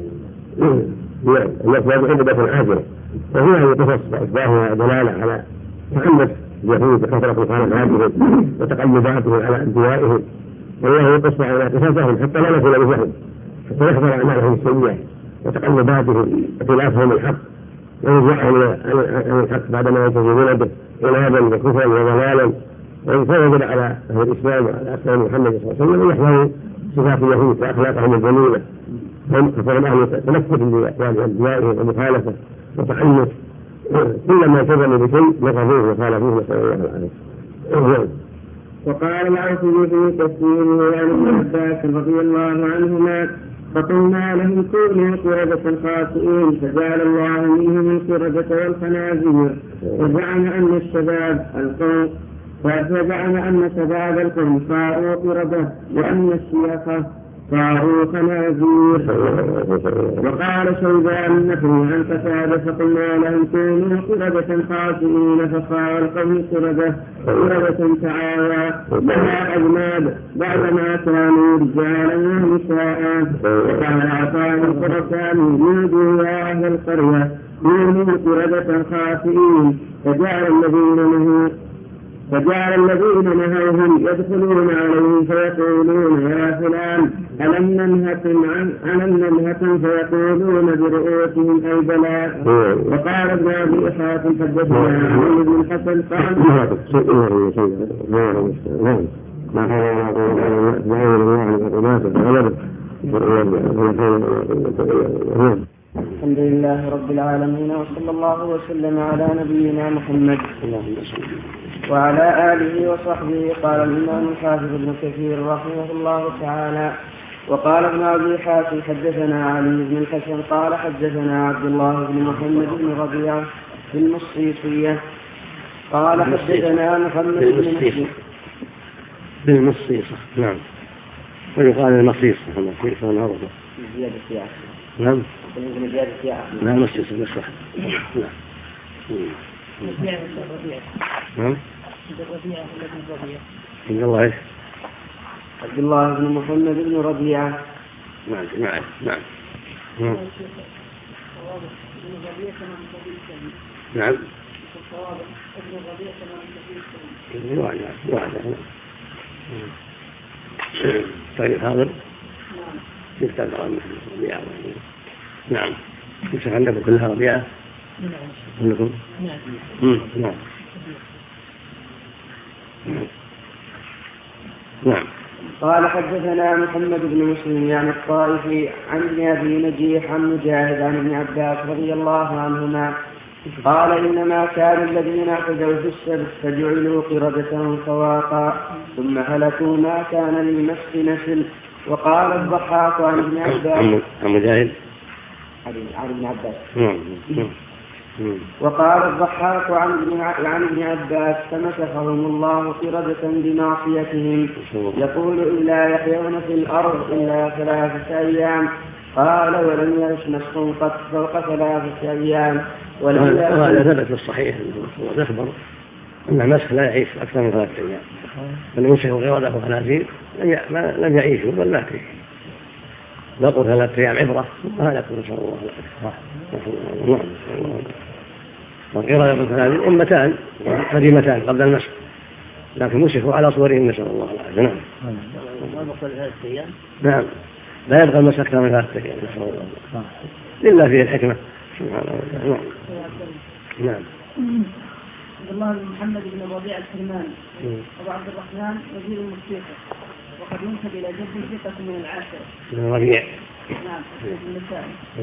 الناس لا يحب بس عاجلة. وفي هذه القصص أشباهها دلالة على تخلف اليهود بكثرة مخالفاتهم وتقلباتهم على أنبيائهم. والله يقص على قصصهم حتى لا نكون مثلهم حتى يحضر أعمالهم السيئة وتقلباتهم وخلافهم الحق ويرجعهم عن الحق بعدما ينتهون به عنادا وكفرا وضلالا. وينفرد على أهل الإسلام وعلى أسلام محمد صلى الله عليه وسلم ويحذروا صفات اليهود وأخلاقهم الجميلة. فهم أهل تنفذ لأقوال أنبيائهم ومخالفة وتعنت كلما كذبوا بشيء نقضوه وخالفوه نسأل الله العافية. وقال العوفي في تفسيره عن ابن عباس رضي الله عنهما فقلنا لهم كونوا قردة خاسئين فجعل الله منهم القردة والخنازير وزعم أن الشباب القوم فزعم أن شباب القوم صاروا قردة وأن الشيخ صاروا خنازير. وقال شيبان النفري عن قتادة فقلنا لهم كونوا قردة خاسئين فصار القوم قردة تعالى لها أجناد بعدما كانوا رجالا ونساء. وقال عطاء الخرساني نودوا يا أهل القرية كونوا قردة خاسئين فجعل الذين نهوهم يدخلون عليهم فيقولون يا فلان ألم ننهكم فيقولون برؤوسهم أي بلى. وقال ابن أبي حاتم حدثنا عن ابن الحسن قال ما كان دعوة الله عن القناة والغلبة الحمد لله رب العالمين وصلى الله وسلم على نبينا محمد وعلى آله وصحبه. قال الإمام الحافظ ابن كثير رحمه الله تعالى وقال ابن أبي حاتم حدثنا علي بن الحسن قال حدثنا عبد الله بن محمد بن ربيعة في المصيصية قال حدثنا محمد بن مسلم بالمصيصة. نعم. ويقال المصيصة المصيصة معروفة. نعم. لا مصيصة بس واحد. نعم. عبد الله ايش؟ عبد الله بن محمد بن ربيعة. نعم. نعم. نعم. طيب حاضر. يفتح عن ربيعة. نعم. يفتح عندكم كلها ربيعة. عندكم. نعم. نعم. قال حدثنا محمد بن مسلم يعني الطائفي عن ابي نجيح عن مجاهد عن ابن عباس رضي الله عنهما قال إنما كان الذين اعتدوا في السبت فجعلوا قردة فواقا ثم هلكوا ما كان للمسك نسل. وقال الضحاك عن ابن عباس عن مجاهد عن ابن عباس وقال الضحاك عن ابن عباس فمسخهم الله قردة بمعصيتهم يقول إلا يحيون في الأرض إلا 3 أيام. قال ولم يرش مسخهم قط فوق 3 أيام. وهذا ثبت في الصحيح ونخبر أن المسخ لا يعيش أكثر من 3 أيام. من يمسك قردة وخنازير لم يعيشوا بل ماتوا. بقوا 3 أيام عبرة وهلكوا نسأل الله العافية. والقردة والخنازير أمتان قديمتان قبل المسخ لكن مسخوا على صورهم نسأل الله العافية. نعم. لا يبقى المسخ أكثر من 3 أيام نسأل الله العافية. إلا فيه الحكمة سبحانه وتعالى. نعم. عبد الله بن محمد بن ربيعة الكرماني أبو عبد الرحمن وزير الموسيقى وقد ينسب إلى جده ثقة من العاشرة. من ربيع. نعم. النساء.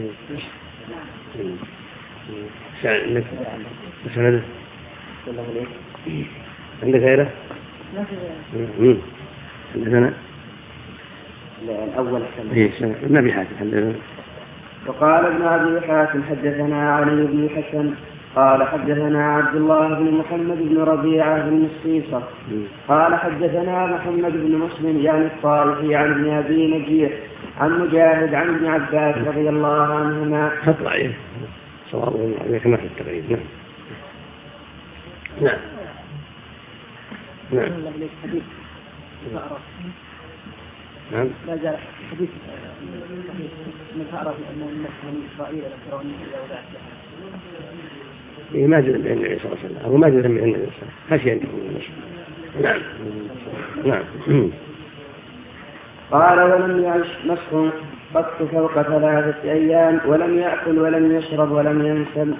نعم. سند. عندك غيره؟ ما في غيره. عندنا. الأول النبي حاتم حدثنا. وقال ابن أبي حاتم حدثنا علي بن الحسن قال حدثنا عبد الله بن محمد بن ربيعة بن الصيصة قال حدثنا محمد بن مسلم يعني الطائفي عن ابن أبي نجيح عن مجاهد عن ابن عباس رضي الله عنهما. خطأ صواب عليك ما في التغيير. نعم. نعم. نعم. نعم. لا زال حديث من تعرف أن المسلم إسرائيل الأكرامي ما جاء من النبي صلى الله عليه وسلم أو ما جاء من النبي صلى الله عليه وسلم خشي أن تكون المسلم. نعم. نعم. قال ولم يعش مسخ قط فوق 3 أيام ولم يأكل ولم يشرب ولم ينسل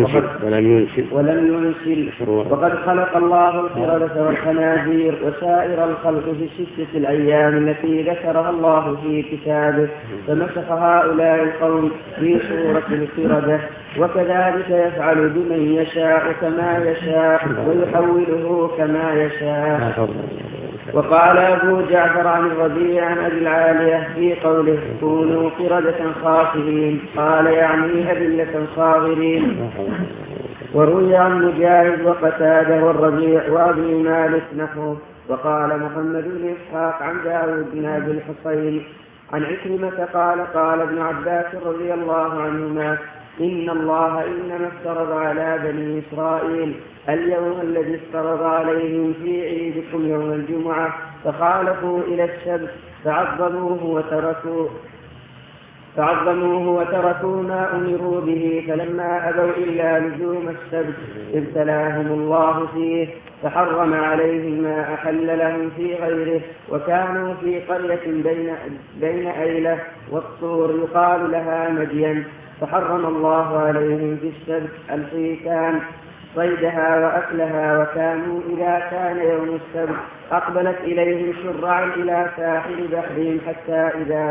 ولم ينسل. وقد خلق الله القردة والخنازير وسائر الخلق في 6 الأيام التي ذكرها الله في كتابه فمسخ هؤلاء القوم في صورة القردة وكذلك يفعل بمن يشاء كما يشاء ويحوله كما يشاء. وقال أبو جعفر عن الربيع عن أبي العالية في قوله كونوا قردة خاسئين قال يعني أذلة صاغرين. وروي عن مجاهد وقتادة والربيع وأبي مالك نحوه. وقال محمد بن إسحاق عن داود بن أبي الحصين عن عكرمة قال ابن عباس رضي الله عنهما إن الله إنما افترض على بني إسرائيل اليوم الذي افترض عليهم في عيدكم يوم الجمعة فخالفوا إلى السبت فعظموه وتركوا ما أمروا به فلما أبوا إلا لزوم السبت ابتلاهم الله فيه فحرم عليهم ما أحل لهم في غيره. وكانوا في قرية بين أيلة والطور يقال لها مدين فحرم الله عليهم في السبت الحيتان صيدها وأكلها، وكانوا إذا كان يوم السبت أقبلت إليهم شرعا إلى ساحل بحرهم حتى إذا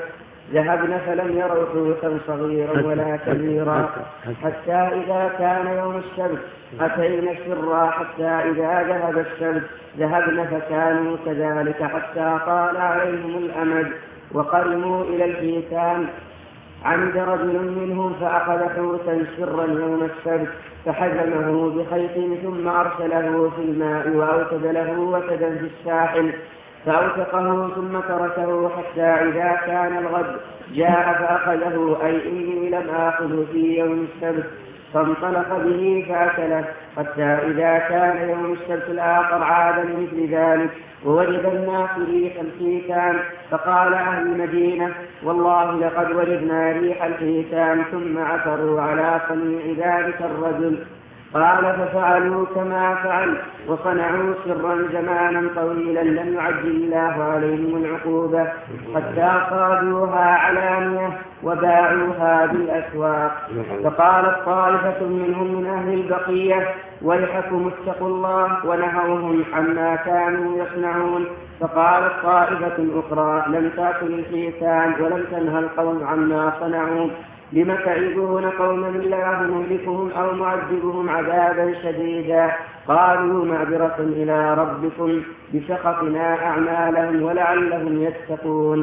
ذهبن فلم يروا حوتا صغيرا ولا كبيرا، حتى إذا كان يوم السبت أتينا الشرع، حتى إذا ذهب السبت ذهبن فكانوا كذلك حتى طال عليهم الأمد وقرموا إلى الحيتان. عمد رجل منهم فأخذ حوتا سرا يوم السبت فحزمه بخيط ثم أرسله في الماء وأوتد له وتدا في الساحل فأوثقه ثم تركه حتى إذا كان الغد جاء فأخذه، أي إني لم آخذه في يوم السبت، فانطلق به فأكله حتى إذا كان يوم السبت الآخر عاد لمثل ذلك ووجد الناس ريح الحيتان، فقال أهل المدينة والله لقد وجدنا ريح الحيتان، ثم عثروا على صنيع ذلك الرجل. قال ففعلوا كما فعل وصنعوا سرا زمانا طويلا لم يعجل الله عليهم العقوبة حتى صادوها علانية وباعوها بالأسواق. فقالت طائفة منهم من أهل البقية ويحكم اتقوا الله، ونهوهم عما كانوا يصنعون. فقالت طائفة أخرى لم تأكل الحيتان ولم تنهى القوم عما صنعوا، لم تعظون قوما الله مهلكهم أو معذبهم عذابا شديدا. قالوا معذرة إلى ربكم بسخطنا أعمالهم ولعلهم يتقون.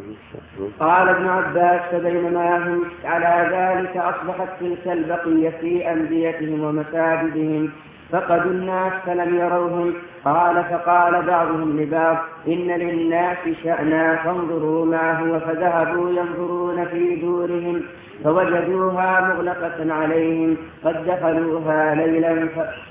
قال ابن عباس فبينما هم على ذلك أصبحت تلك البقية في أنديتهم ومساجدهم فقدوا الناس فلم يروهم. قال فقال بعضهم لبعض إن للناس شأنا فانظروا ما هو، فذهبوا ينظرون في دورهم فوجدوها مغلقة عليهم قد دخلوها ليلا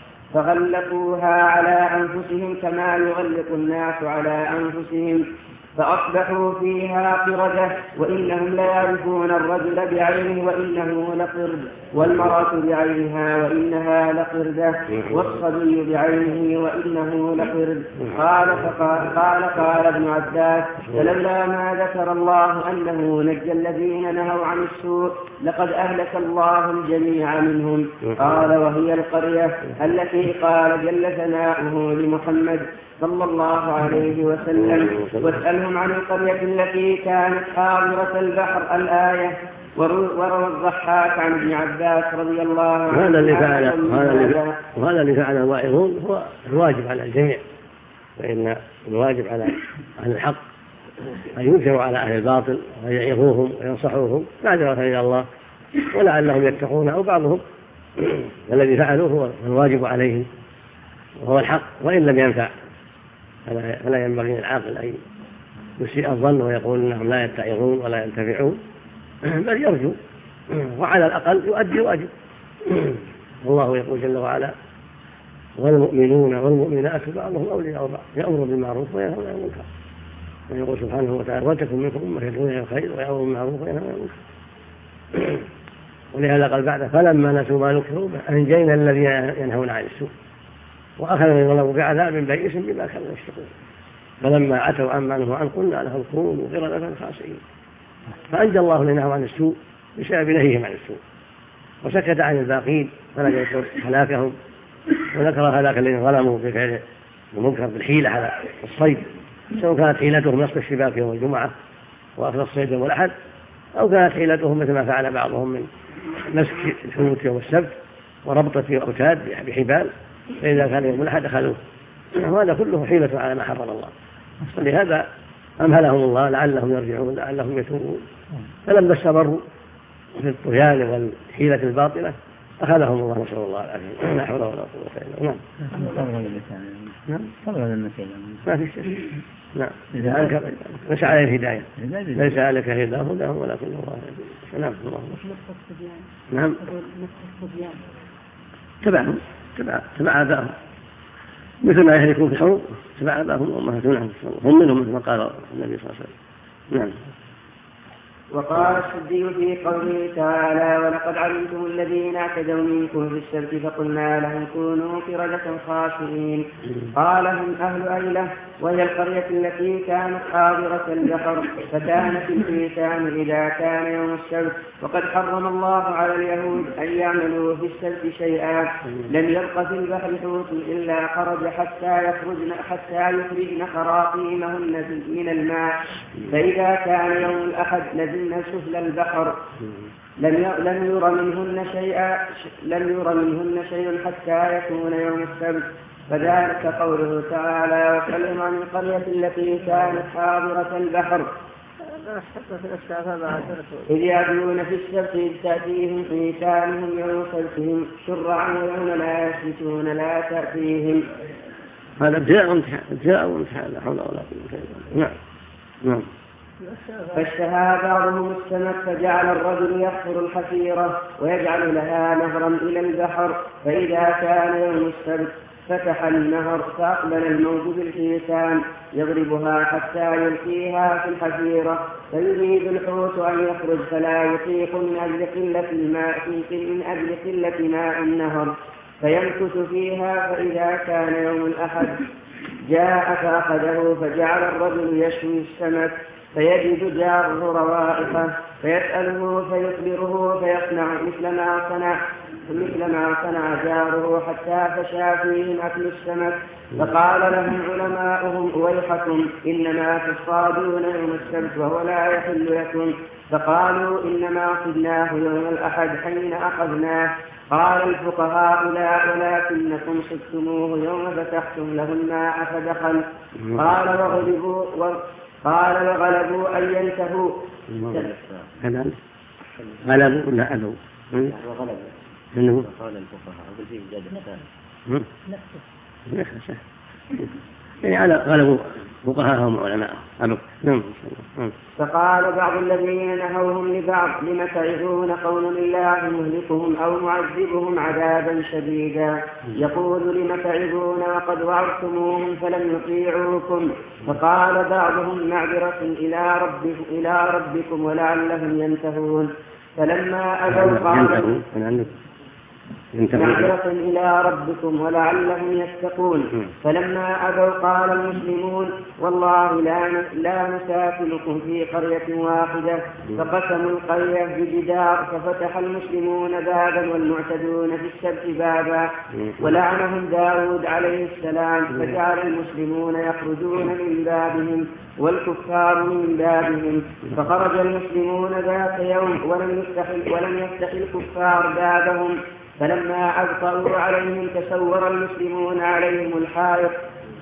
فغلقوها على أنفسهم كما يغلق الناس على أنفسهم، فأصبحوا فيها قردة، وإنهم ليعرفون الرجل بعينه وإنه لقرد، والمرأة بعينها وإنها لقردة، والصبي بعينه وإنه لقرد. قال ابن عباس فلولا ما ذكر الله أنه نجى الذين نهوا عن السوء لقد أهلك الله الجميع منهم. قال وهي القرية التي قال جل ثناؤه لمحمد صلى الله عليه وسلم واسألهم عن القرية التي كانت حاضرة البحر الآية. وروى الضحاك عن ابن عباس رضي الله عنه وهذا اللي فعل الواعظون هو الواجب على الجميع، فإن الواجب على أهل الحق أن ينكروا على أهل الباطل ويعظوهم وينصحوهم معذرة إلى الله ولعلهم يتقون أو بعضهم. الذي فعلوه هو الواجب عليهم وهو الحق وإن لم ينفع، فلا ينبغي للعاقل أن يسيء الظن ويقول إنهم لا يتعظون ولا ينتفعون، بل يرجو وعلى الأقل يؤدي واجب. الله يقول جل وعلا والمؤمنون والمؤمنات بعضهم أولياء بعض يأمر بالمعروف وينهى عن المنكر، ويقول سبحانه وتعالى ولتكن منكم أمة يدعون إلى الخير ويأمرون بالمعروف وينهى عن المنكر. ولهذا قال بعد فلما نسوا ما ذكروا به أنجينا الذين ينهون عن السوء وأخذنا الظلم بعذاب بئيس بما كانوا يشركون، فلما أتوا عما نهوا عنه قلنا لهم كونوا قردة خاسئين، فأنجى الله الذين نهوا عن السوء بسبب نهيهم عن السوء، وسكت عن الباقين فلم يذكر هلاكهم، وذكر هلاك الذين ظلموا بفعل المنكر بالحيلة على الصيد، سواء كانت حيلتهم نصب الشباك يوم الجمعة وأخذ الصيد يوم الأحد، أو كانت حيلتهم مثل ما فعل بعضهم من مسك الحوت يوم السبت وربطة في أوتاد بحبال، فإذا كان يوم الأحد أخذوه، وهذا كله حيلة على ما حرم الله. ولهذا أمهلهم الله لعلهم يرجعون لعلهم يتوبون، فلما استمروا في الطغيان والحيلة الباطلة أخذهم الله نسأل الله العافية. لا حول ولا قوة إلا بالله. نعم صبر على النسيان ما في شيء. نعم ليس عليه الهداية، ليس عليك هداهم ولكن الله يهدي. نعم الله. نعم تبع آبائهم مثل ما يهلكون في الحروب، تبع آبائهم وأمهاتهم هم منهم مثل ما قال النبي صلى الله عليه وسلم. نعم. وقال السدي في قوله تعالى ولقد علمتم الذين اعتدوا منكم في السبت فقلنا لهم كونوا قردة خاسئين. قال هم أهل أيلة وهي القرية التي كانت حاضرة البحر، فكانت الحيتان إذا كان يوم السبت، وقد حرم الله على اليهود أن يعملوا في السبت شيئا، لم يبق في البحر حوت إلا خرج حتى يخرجن خراطيمهن من الماء، فإذا كان يوم الأحد نزلن سفل البحر لم ير منهن شيء حتى يكون يوم السبت. فذلك قوله تعالى وسلم عن القرية التي كانت حاضرة البحر إذ يعدون في السبت إذ تأتيهم حيتانهم يوم سبتهم شرعا ويوم لا يسبتون لا تأتيهم. هذا ابتلاء وامتحان لا حول ولا قوة إلا بالله. نعم. فاشتهى بعضهم السمك فجعل الرجل يحفر الحفيرة ويجعل لها نهرا إلى البحر، فإذا كان يوم السبت فتح النهر فأقبل الموج بالحيتان يضربها حتى يلقيها في الحفيرة، فيريد الحوت أن يخرج فلا يطيق من أجل قلة ماء النهر فيمكث فيها. فإذا كان يوم الأحد جاء فأخذه فجعل الرجل يشوي السمك فيجد جاره روائحه فيسأله فيخبره فيصنع مثل ما صنع جاره حتى فشى فيهم أكل السمك. فقال لهم علماؤهم ويحكم إنما تصطادون يوم السبت وهو لا يحل لكم، فقالوا إنما صدناه يوم الأحد حين أخذناه. قال الفقهاء لا ولكنكم صدتموه يوم فتحتم له الماء فدخل. قال وغلبوا أن ينتهوا. غلبوا لا أبوا وغلبوا قال الفقهاء وبالفعل زاد نفسه يعني على غلبوا فقهاءهم وعلماءهم. فقال بعض الذين نهوهم لبعض لم تعظون قوم الله مهلكهم أو معذبهم عذابا شديدا، يقول لم تعظون وقد وعظتموهم فلم يطيعوكم. فقال بعضهم معذرة إلى ربكم ولعلهم ينتهون. فلما أبوا قالوا معذرة إلى ربكم ولعلهم يتقون. فلما أبوا قال المسلمون والله لا نساكنكم في قرية واحدة، فقسموا القرية بجدار ففتح المسلمون بابا والمعتدون في السبت بابا، ولعنهم داود عليه السلام، فجعل المسلمون يخرجون من بابهم والكفار من بابهم. فخرج المسلمون ذات يوم ولم يفتح الكفار بابهم، فلما أبطأوا عليهم تسور المسلمون عليهم الحائط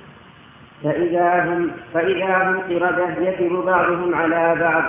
فإذا هم قردة يكب بعضهم على بعض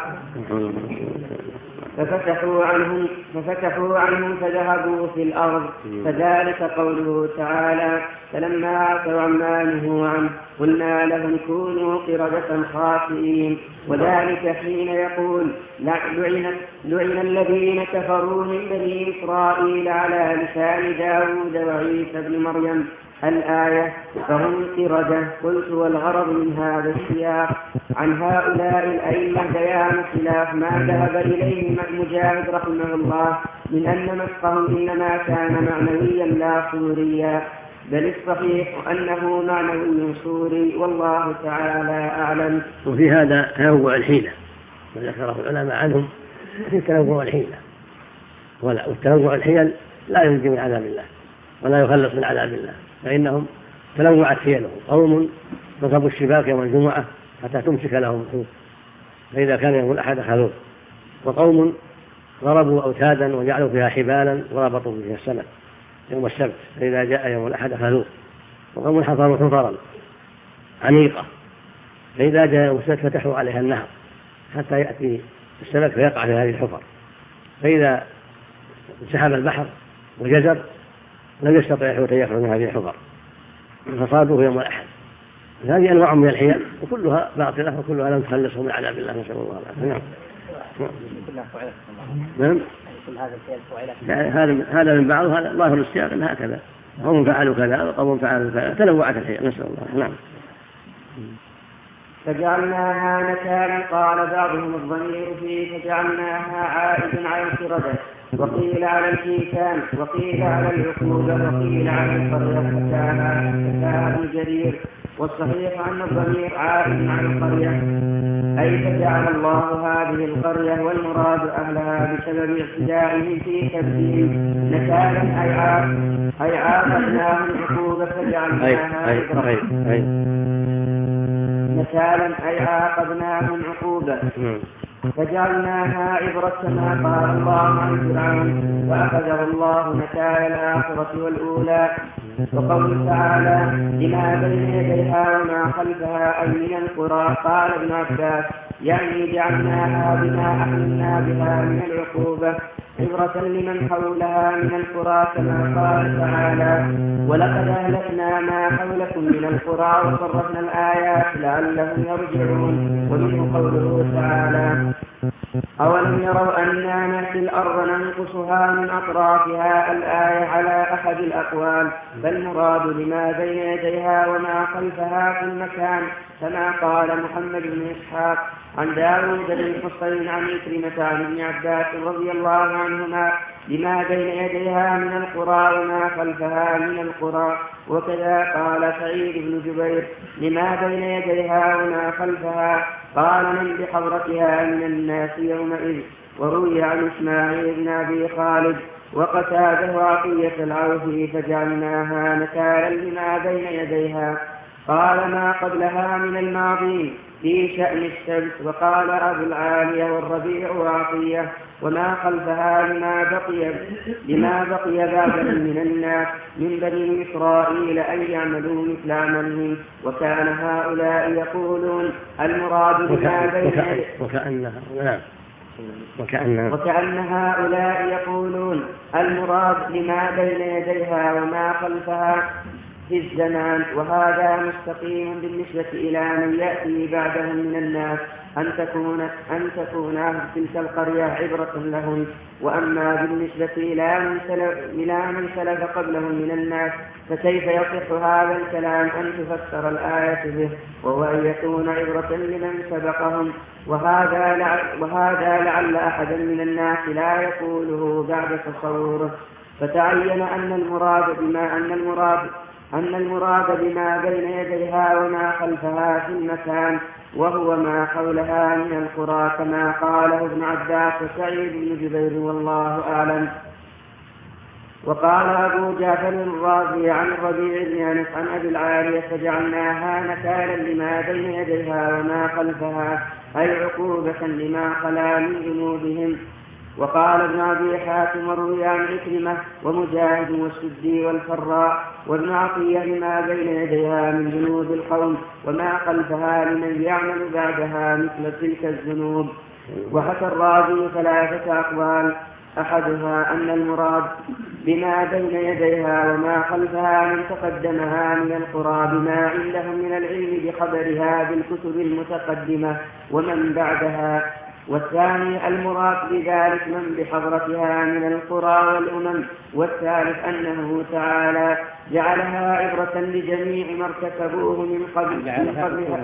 ففتحوا عنهم فذهبوا في الأرض. فذلك قوله تعالى فلما عتوا عما نهوا عنه قلنا لهم كونوا قردة خاسئين. وذلك حين يقول لعن الذين كفروا من بني إسرائيل على لسان داود وعيسى بن مريم الآية فهم قردة. قلت والغرض من هذا السياق عن هؤلاء الأئمة بيان خلاف ما ذهب إليه مجاهد رحمه الله من أن مسخهم إنما كان معنويا لا صوريا، بل الصحيح أنه معنوي صوري والله تعالى أعلم. وفي هذا تنوع الحيلة وذكره العلماء عنهم في تنوع الحيلة، والتنوع الحيل لا ينجي من عذاب الله ولا يخلص من عذاب الله، فإنهم تنوعت حيلهم. قوم نصبوا الشباك يوم الجمعة حتى تمسك لهم الحوت فإذا كان يوم الأحد أخذوه، وقوم ضربوا أوتادا وجعلوا فيها حبالا وربطوا فيها السمك يوم السبت فإذا جاء يوم الأحد أخذوه، وقوم حفروا حفرا عميقة فإذا جاء يوم السبت فتحوا عليها النهر حتى يأتي السمك فيقع في هذه الحفر، فإذا انسحب البحر وجزر لم يستطيع الحوت أن يخرج من هذه الحفر فصادوه يوم الأحد. هذه أنواع من الحيل وكلها باطلة وكلها لم تخلصهم من عذاب الله نسأل الله العافية. نعم. هذا من بعض هذا ظاهر السياق أن هكذا قوم فعلوا كذا وقوم فعلوا كذا تنوعت الحيل نسأل الله. نعم. فجعلناها نكالا. قال بعضهم الضمير فيه فجعلناها عائد على القردة، وقيل على الحيتان، وقيل على العقوبة، وقيل على القرية. حكاها ابن جرير، والصحيح أن الضمير عائد على القرية، أي فجعل الله هذه القرية والمراد أهلها بسبب اعتدائهم في كبدهم نكالا أي عاقبناهم عقوبة فجعلناها نكالا أي عاقبناهم عقوبة فجعلناها عبرة كما قال الله عن فرعون فأخذه الله نكال الآخرة والأولى. وقوله تعالى لما بين يديها وما خلفها أي من القرى. قال ابن عباس يعني جعلناها بما أحللنا بها من العقوبة عبرة لمن حولها من القرى كما قال تعالى ولقد أهلكنا ما حولكم من القرى وصرفنا الآيات لعلهم يرجعون. ومنه قوله تعالى أولم يروا أنا نأتي الأرض ننقصها من أطرافها الآية على أحد الأقوال، فالمراد لما بين يديها وما خلفها في المكان كما قال محمد بن إسحاق عن داود بن الحصين عن عكرمة عن ابن عباس رضي الله عنهما لما بين يديها من القرى وما خلفها من القرى. وكذا قال سعيد بن جبير لما بين يديها وما خلفها قال من بحضرتها من الناس يومئذ. وروي عن إسماعيل بن أبي خالد وقتاده عطية العوفي فجعلناها نكالا لما بين يديها قال ما قبلها من الماضي في شأن السبت. وقال أبو العالية والربيع وعطية وما خلفها لما بقي بعدهم من الناس من بني إسرائيل أن يعملوا مثل عملهم. وكان هؤلاء يقولون المراد بما بين وكأن هؤلاء يقولون المراد لما بين يديها وما خلفها في الزمان. وهذا مستقيم بالنسبة إلى من يأتي بعدهم من الناس أن تكون تلك القرية عبرة لهم. وأما بالنسبة إلى من سلف قبلهم من الناس فكيف يصح هذا الكلام أن تفسر الآية به وهو أن يكون عبرة لمن سبقهم. وهذا لعل أحدا من الناس لا يقوله بعد تصوره. فتعين أن المراد بما بين يديها وما خلفها في المكان وهو ما حولها من القرى كما قاله ابن عباس وسعيد بن جبير والله أعلم. وقال أبو جعفر الرازي عن الربيع بن أنس عن أبي العالية فجعلناها نكالا لما بين يديها وما خلفها أي عقوبة لما خلا من جنودهم. وقال ابن أبي حاتم وروي عن عكرمة ومجاهد والسدي والفراء وابن عطية لما بين يديها من جنود القوم وما خلفها لمن يعمل بعدها مثل تلك الذنوب. وحكى الرازي 3 أقوال أحدها أن المراد بما بين يديها وما خلفها من تقدمها من القرى بما عندهم من العلم بخبرها بالكتب المتقدمة ومن بعدها. والثاني المراد بذلك من بحضرتها من القرى والأمم. والثالث أنه تعالى جعلها عبرة لجميع ما ارتكبوه من قبلها.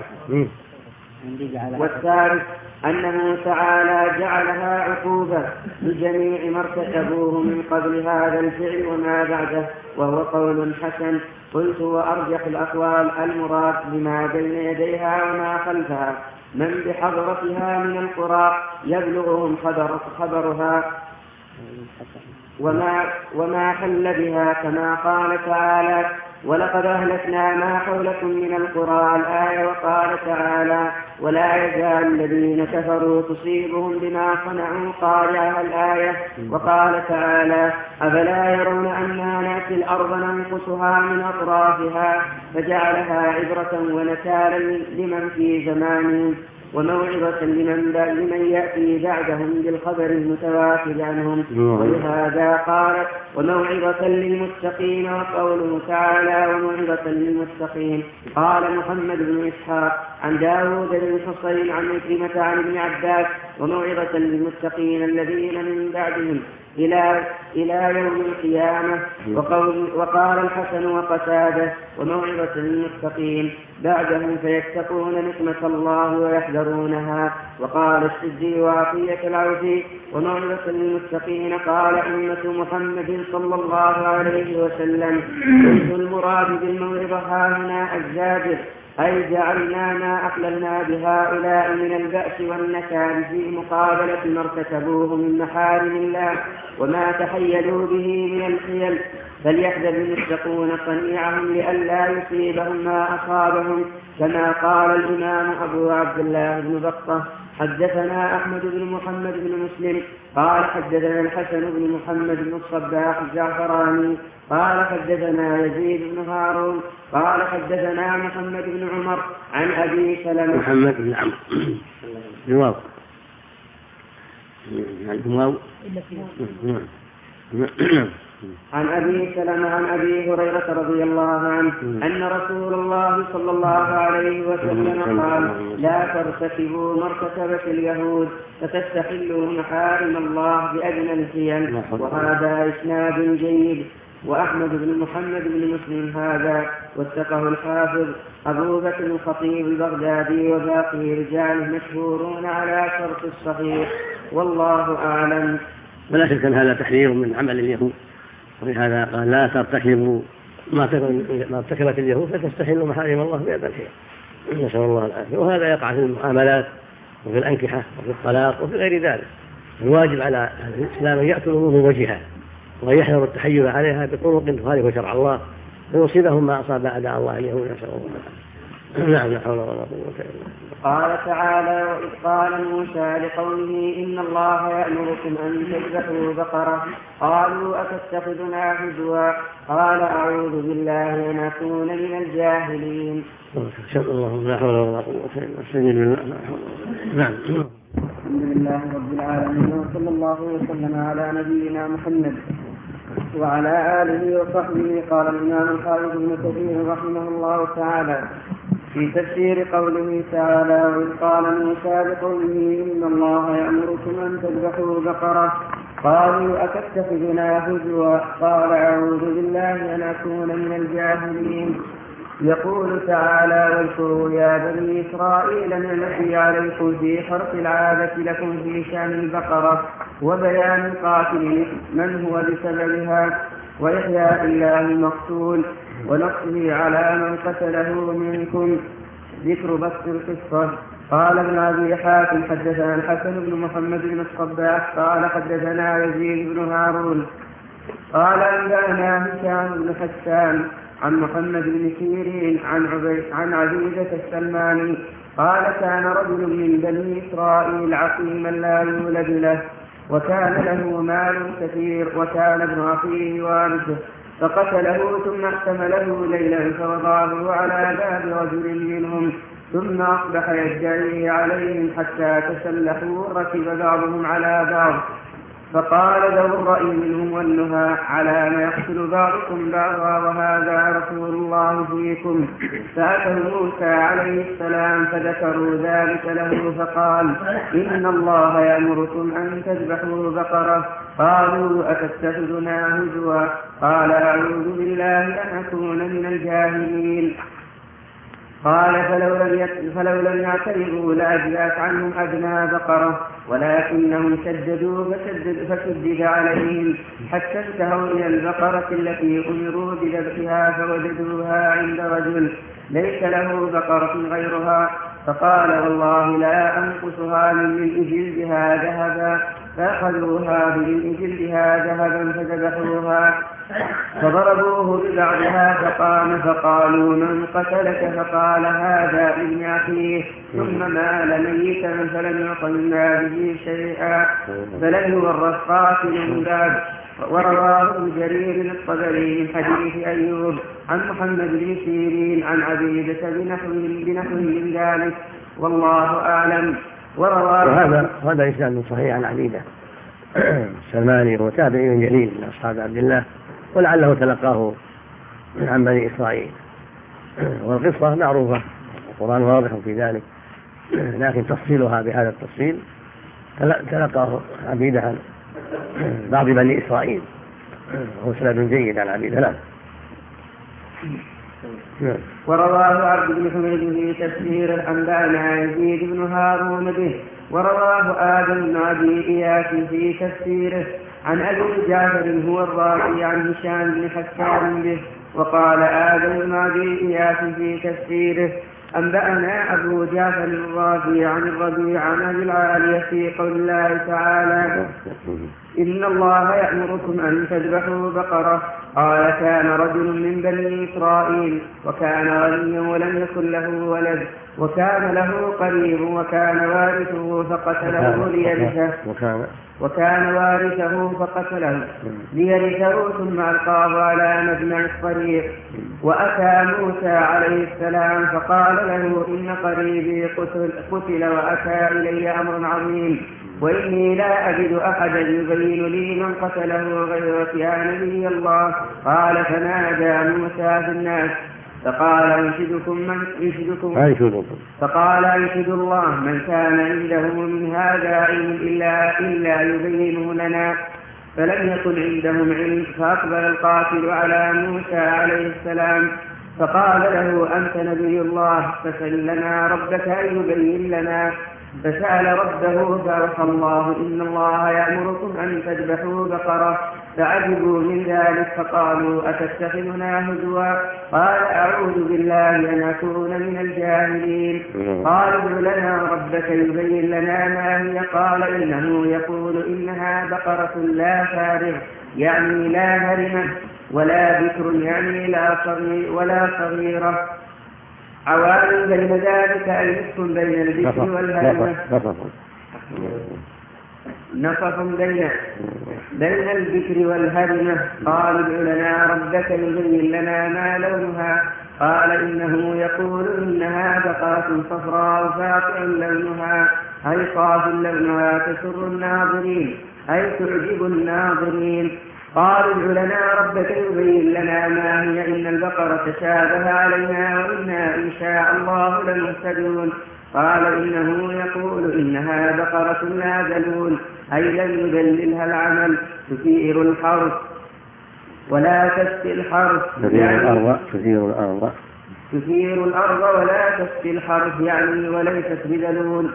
والثالث أنه تعالى جعلها عقوبة لجميع ما ارتكبوه من قبل هذا الفعل وما بعده وهو قول حسن. قلت وأرجح الأقوال المراد بما بين يديها وما خلفها من بحضرتها من القرى يبلغهم خبرها وما حل بها كما قال تعالى ولقد أهلكنا ما حولكم من القرى الآية. وقال تعالى ولا يزال الذين كفروا تصيبهم بما صنعوا قارعة الآية. وقال تعالى أفلا يرون أنا نأتي الأرض ننقصها من أطرافها فجعلها عبرة ونكالا لمن في زمانهم وموعظة لمن يأتي بعدهم بالخبر المتواتر عنهم. ولهذا قالت وموعظة للمتقين. وقوله تعالى وموعظة للمتقين قال محمد بن إسحاق عن داود بن الحصين عن عكرمة عن ابن عباس وموعظة للمتقين الذين من بعدهم إلى يوم القيامة. وقال الحسن وقتادة: وموعظة للمتقين بعده فيتقون نقمة الله ويحذرونها. وقال السدي وعطية العوفي: وموعظة للمتقين قال أمة محمد صلى الله عليه وسلم. قلت: المراد بالموعظة هاهنا الزاجر، أي جعلنا ما أحللنا بهؤلاء من البأس والنكال في مقابلة ما ارتكبوه من محارم الله وما تحيلوا به من الحيل، فليحذر المتقون صنيعهم لئلا يصيبهم ما أصابهم. كما قال الإمام أبو عبد الله بن بطة: حدثنا أحمد بن محمد بن مسلم قال حدثنا الحسن بن محمد بن الصباح الزعفراني قال حدثنا يزيد بن هارون قال حدثنا محمد بن عمر عن أبي سلمة محمد بن عمرو جواب عن أبي سلمة عن أبي هريرة رضي الله عنه أن رسول الله صلى الله عليه وسلم قال: لا ترتكبوا ما ارتكبت اليهود فتستحلوا محارم الله بأدنى الحيل. وهذا إسناد جيد. وأحمد بن محمد بن مسلم هذا وثقه الحافظ أبو بكر الخطيب البغدادي وباقي رجاله مشهورون على شرط الصحيح، والله أعلم. ولا شك أن هذا تحذير من عمل اليهود، ولهذا قال: لا ترتكبوا ما ارتكبت اليهود فتستحلوا محارم الله بأدنى الحيل. نسأل الله العافية. وهذا يقع في المعاملات وفي الأنكحة وفي الطلاق وفي غير ذلك. الواجب على الإسلام أن يأتوا الأمور من وجهها وأن يحذروا التحيل عليها بطرق تخالف شرع الله فيصيبهم ما أصاب أعداء الله اليهود. نسأل الله العافية. نعم، لا حول ولا قوة إلا بالله. قال تعالى: وإذ قال موسى لقومه إن الله يأمركم أن تذبحوا بقرة قالوا أتتخذنا هزوا قال أعوذ بالله أن أكون من الجاهلين. اللهم لا حول ولا قوة إلا بالله. نعم. الحمد لله رب العالمين، وصلى الله وسلم على نبينا محمد وعلى آله وصحبه. قال الإمام الحافظ ابن كثير رحمه الله تعالى في تفسير قوله تعالى: وإذ قال موسى لقومه إن الله يأمركم أن تذبحوا بقرة قالوا أتتخذنا هزوا قال أعوذ بالله أن أكون من الجاهلين. يقول تعالى: واذكروا يا بني إسرائيل نعمتي عليكم في خلق العادة لكم في شأن البقرة وبيان القاتل من هو بسببها وإحياء الله المقتول ونصره على من قتله منكم. ذكر بسط القصة. قال ابن أبي حاتم: حدثنا الحسن بن محمد بن الصباح قال حدثنا يزيد بن هارون قال أنبأنا هشام بن حسان عن محمد بن سيرين عن عبيدة السلماني قال: كان رجل من بني إسرائيل عقيما لا يولد له وكان له مال كثير وكان ابن أخيه وارثه فقتله ثم احتمله ليلا فوضعه على باب رجل منهم ثم أصبح يدعي عليهم حتى تسلحوا ركب بعضهم على بعض فقال ذو الرأي منهم والنهى على ما يقتل بعضكم بعضا وهذا رسول الله فيكم. فأتوا موسى عليه السلام فذكروا ذلك له فقال: إن الله يأمركم أن تذبحوا بقرة قالوا أتتخذنا هزوا قال أعوذ بالله أن أكون من الجاهلين. قال: فلو لم يعترضوا لأجلت عنهم أدنى بقرة ولكنهم شددوا فشدد عليهم حتى انتهوا إلى البقرة التي أمروا بذبحها فوجدوها عند رجل ليس له بقرة غيرها فقال: والله لا أنقصها من جلدها ذهبا فأخذوها من جلدها ذهبا فذبحوها فضربوه ببعضها فقام فقالوا: من قتلك؟ فقال: هذا ابن أخيه. ثم مال ميتا فلم يقلنا به شيئا فلم يورث قاتل من بعد. ورواه جرير الطبري من حديث أيوب عن محمد بن سيرين عن عبيدة بنحو من ذلك والله أعلم. وهذا إسناد صحيح عن عبيدة السلماني هو تابعي جليل من أصحاب عبد الله ولعله تلقاه عن بني إسرائيل. والقصة معروفة القرآن واضح في ذلك، لكن تفصيلها بهذا التفصيل تلقاه عبيدة بعض بني إسرائيل، هو سند جيد عن أبي ذر. ورواه عبد بن حميد في تفسير أنبأنا يزيد بن هارون به. ورواه آدم بن أبي إياس في تفسيره عن أبي جعفر هو الرازي عن هشام بن حسان به. وقال آدم بن أبي إياس في تفسيره أنبأنا أبو جعفر الرازي عن الربيع عن أبي العالية في قول الله تعالى إن الله يأمركم أن تذبحوا بقرة. قال كان رجل من بني إسرائيل وكان غنيا ولم يكن له ولد وكان له قريب وكان وارثه فقتله ليرثه ثم ألقاه على مجمع الطريق. وأتى موسى عليه السلام فقال له إن قريبي قتل وأتى إلي أمر عظيم وإني لا أجد أحدا يبين لي من قتله غيرك يا نبي الله. قال فنادى موسى في الناس فقال أنشد الله من كان عنده من هذا علم إلا يبينه لنا. فلم يكن عندهم علم فأقبل القاتل على موسى عليه السلام فقال له أنت نبي الله فسل لنا ربك أن يبين لنا. فسأل ربه فأوحى الله إن الله يأمركم أن تذبحوا بقرة. فعجبوا من ذلك فقالوا أتتخذنا هزوا. قال أعوذ بالله أن أكون من الجاهلين. قالوا ادع لنا ربك يبين لنا ما هي. قال إنه يقول إنها بقرة لا فارغ يعني لا هرمة ولا بكر يعني ولا صغيرة عوان بين ذلك أي نصف بين البكر والهرمة نصف بين البكر والهرمة. قالوا ادع لنا ربك يبين لنا ما لونها. قال إنه يقول إنها بقرة صفراء فاقع لونها أي صاف لونها تسر الناظرين أي تعجب الناظرين. قالوا ادع لنا ربك يبين لنا ما هي إن البقرة تشابه علينا وإنا إن شاء الله لمهتدون. قال إنه يقول إنها بقرة لا ذلول أي لم يذللها العمل تثير الحرث ولا تسقي الحرث تثير الأرض ولا تسقي الحرث يعني وليست بذلول.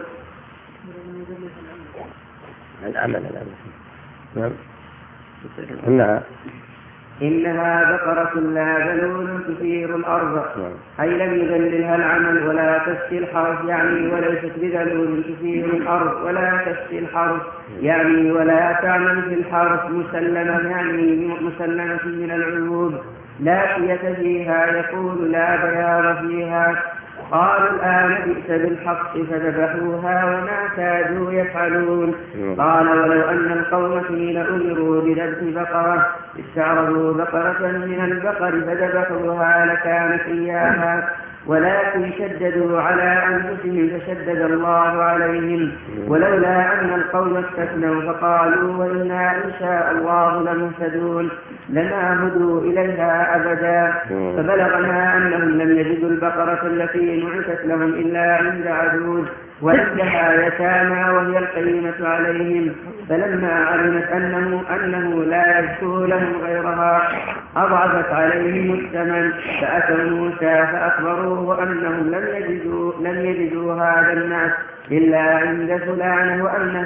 إنها بقرة لا ذلول تثير الأرض أي لم يذللها العمل ولا تسقي الحرث يعني وليست بذلول تثير الأرض ولا تسقي الحرث يعني ولا تعمل في الحرث مسلمة يعني مسلمة من العيوب لا شية فيها يقول لا بياض فيها. قالوا الآن جئت بالحق فذبحوها وما كادوا يفعلون. قال ولو أن القوم حين أمروا بذبح بقرة استعرضوا بقرة من البقر فذبحوها لكانت إياها ولكن شددوا على أنفسهم فشدد الله عليهم. ولولا أن القوم استثنوا فقالوا وإنا إن شاء الله لمهتدون لما هدوا إليها أبدا. فبلغنا أنهم لم يجدوا البقرة التي نعتت لهم إلا عند عجوز وعندها يتامى وهي القيمة عليهم. فلما علمت أنه لا يذكر لهم غيرها أضعفت عليهم الثمن. فأتوا موسى فأخبروه أنهم لم يجدوا هذا الناس إلا عند فلان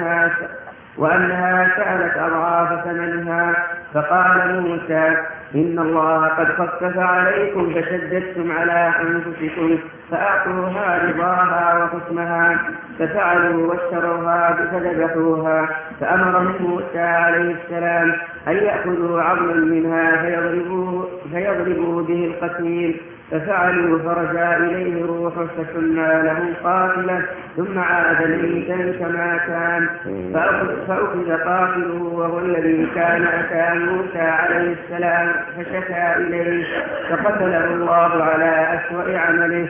وأنها سألت أضعاف ثمنها. فقال موسى إن الله قد خفف عليكم فشددتم على أنفسكم فأعطوها رضاها وحكمها. ففعلوا واشتروها فذبحوها. فأمرهم موسى عليه السلام أن يأخذوا عظما منها فيضربوا به القتيل. ففعلوا فرجع إليه روحه فسمى له قاتله ثم عاد ميتا كما كان. فأخذ قاتله وهو الذي كان أتى موسى عليه السلام فشكى إليه فقتله الله على أسوأ عمله.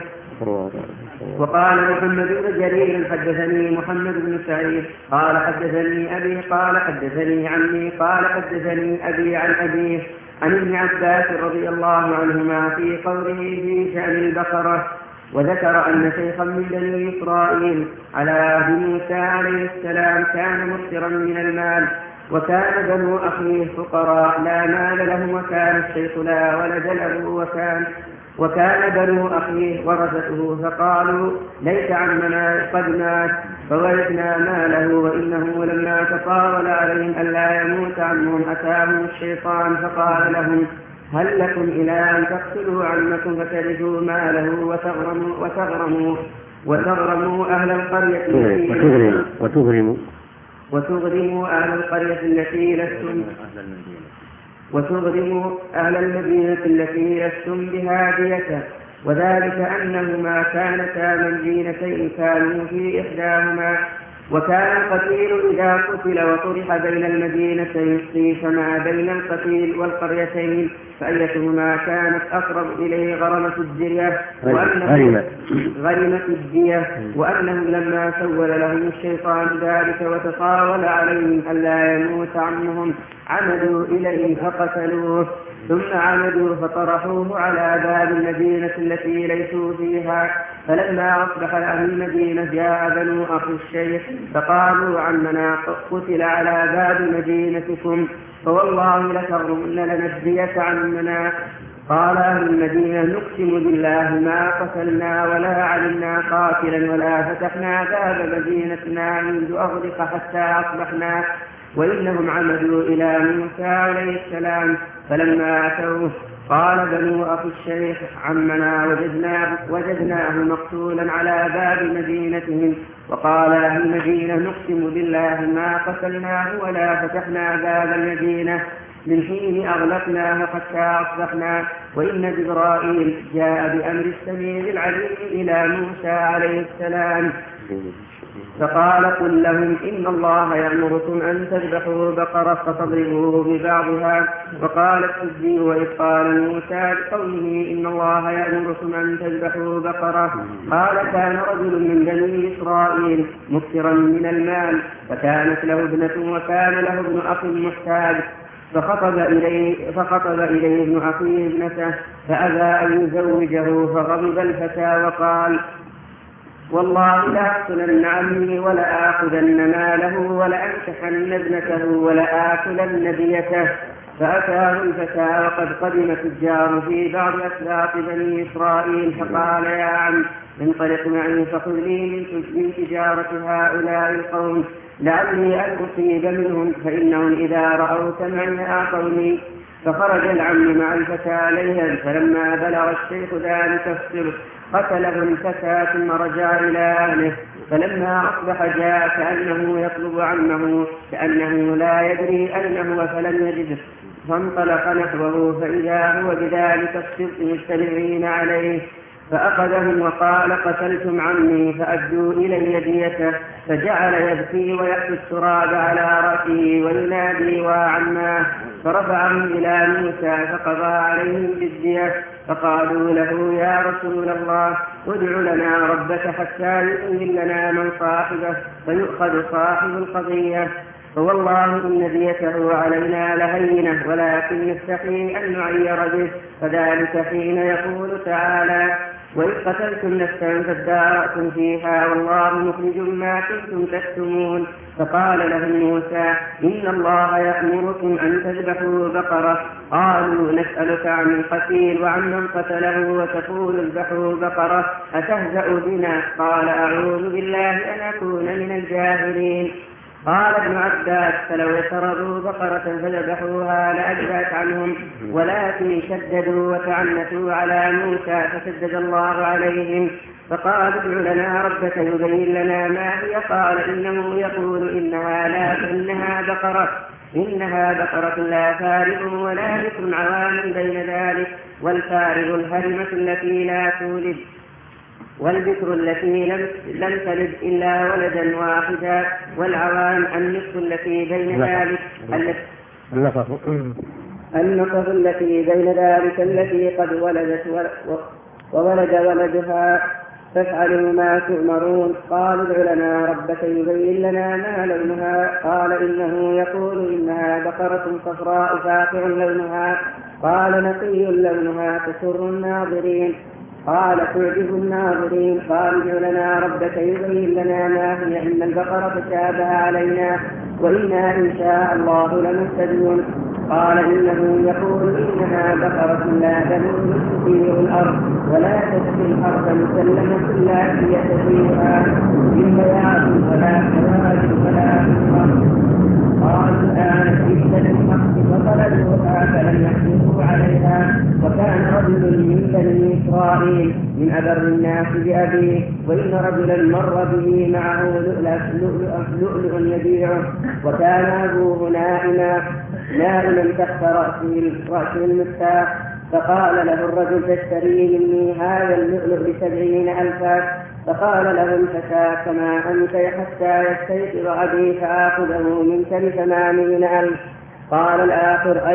وقال محمد بن جرير حدثني محمد بن سعيد قال حدثني أبي قال حدثني عمي قال حدثني أبي عن أبيه عن ابن عباس رضي الله عنهما في قوله في شأن البقرة. وذكر أن شيخا من بني إسرائيل على عهد موسى عليه السلام كان مكثرا من المال وكان بنو أخيه فقراء لا مال لهم، وكان الشيخ لا ولد له، وكان بنو أخيه ورثته، فقالوا ليس عمنا قد مات فورثنا ماله، وإنه لما تطاول عليهم ألا يموت عمهم أتاهم الشيطان فقال لهم هل لكم إلى أن تقتلوا عمكم فترثوا ماله وتغرموا أهل القرية وتغرموا أهل القرية التي لستم وتغرموا أهل المدينة التي لستم بها ديته، وذلك أنهما كانتا مدينتين كانوا في إحداهما، وكان القتيل إذا قتل وطرح بين المدينتين قيس ما بين القتيل والقريتين فأيتهما كانت أقرب إليه غرمة الدية، وأنه لما سول لهم الشيطان ذلك وتطاول عليهم ألا يموت عمهم عمدوا إليه فقتلوه، ثم عمدوا فطرحوه على باب المدينة التي ليسوا فيها. فلما أصبح أهل المدينة جاء بنو أخي الشيخ فقالوا عمنا قتل على باب مدينتكم فوالله لتغرمن لنا الدية عمنا. قال أهل المدينة نقسم بالله ما قتلنا ولا علمنا قاتلا ولا فتحنا باب مدينتنا منذ أغلق حتى أصبحنا، وإنهم عمدوا إلى موسى عليه السلام فلما أتوه قال بنو أخي الشيخ عمنا وجدناه مقتولا على باب مدينتهم. وقال أهل المدينة نقسم بالله ما قتلناه ولا فتحنا باب المدينة من حين أغلقناه حتى أصبحنا، وإن جبرائيل جاء بأمر السميع العليم إلى موسى عليه السلام فقال قل لهم إن الله يأمركم أن تذبحوا بقرة فتضربوه ببعضها. وقال السدي وإذ قال موسى بقوله إن الله يأمركم أن تذبحوا بقرة قال كان رجل من بني إسرائيل مكثرا من المال فكانت له ابنة وكان له ابن أخ محتاج فخطب إليه ابن أخيه ابنته فأبى أن يزوجه فغضب الفتى وقال والله لأقتلن عمي ولآخذن ماله ولأنكحن ابنته ولآكلن ديته. فأتاه الفتى وقد قدم تجار في بعض أسباط بني إسرائيل فقال يا عم انطلق معي فخذ لي من تجارة هؤلاء القوم لعلي أن أصيب منهم فإنهم إذا رأوك معي أعطوني. فخرج العم مع الفتى ليلا فلما بلغ الشيخ ذلك الصلح قتله الفتى ثم رجع إلى أهله. فلما أصبح جاء كأنه يطلب عمه كأنه لا يدري أين هو فلم يجده فانطلق نحوه فإذا هو بذلك الصدق مجتمعين عليه فأخذهم وقال قتلتم عمي فأدوا إلي ديته. فجعل يبكي ويأتي التراب على رأسه وينادي وعماه فرفعهم إلى موسى فقضى عليهم بالدية. فقالوا له يا رسول الله ادع لنا ربك حتى يؤمن لنا من صاحبه فيؤخذ صاحب القضية فوالله إن ديته علينا لهينة ولكن نستحي أن نعير به. فذلك حين يقول تعالى وإذ قتلتم نفسا فادارأتم فيها والله مخرج ما كنتم تكتمون. فقال لهم موسى إن الله يأمركم أن تذبحوا بقرة. قالوا نسألك عن القتيل وعن من قتله وتقول اذبحوا بقرة أتهزأ بنا؟ قال أعوذ بالله أن أكون من الجاهلين. قال ابن عباس فلو اعترضوا بقرة فذبحوها لأجزأت عنهم ولكن شددوا وتعنتوا على موسى فشدد الله عليهم. فقال ادع لنا ربك يبين لنا ما هي. قال إنه يقول إنها بقرة لا فارغ ولا بكر عوام بين ذلك والفارغ الهرمة التي لا تولد والبكر التي لم تلد إلا ولدا واحدا والعوام النصف التي بين ذلك النصف التي بين ذلك التي قد ولدت وولد ولدها فافعلوا ما تؤمرون. قال ادع لنا ربك يبين لنا ما لونها. قال إنه يقول إنها بقرة صفراء فاقع لونها. قال نقي لونها تسر الناظرين. قال تعجب الناظرين. قال ادع لنا ربك يبين لنا ما هي إن البقرة تشابه علينا وإنا إن شاء الله لمهتدون. قال إنه يقول إنها بقرة لا ذلول تثير الأرض ولا تسقي الأرض مسلمة لا يستطيعها من بياض ولا سواد ولا أمر. قالوا الآن جئت بالحق فطلبوها فلم يحرصوا عليها. وكان رجل من بني إسرائيل من أبر الناس بأبيه، وإن رجلا مر به معه لؤلؤ يبيعه، وكان أبوه نائما تحت رأسه المفتاح. فقال له الرجل تشتري مني هذا اللؤلؤ ب70,000. فقال له الفتى كما أنت حتى يستيقظ أبي فآخذه منك ب80,000. قال الآخر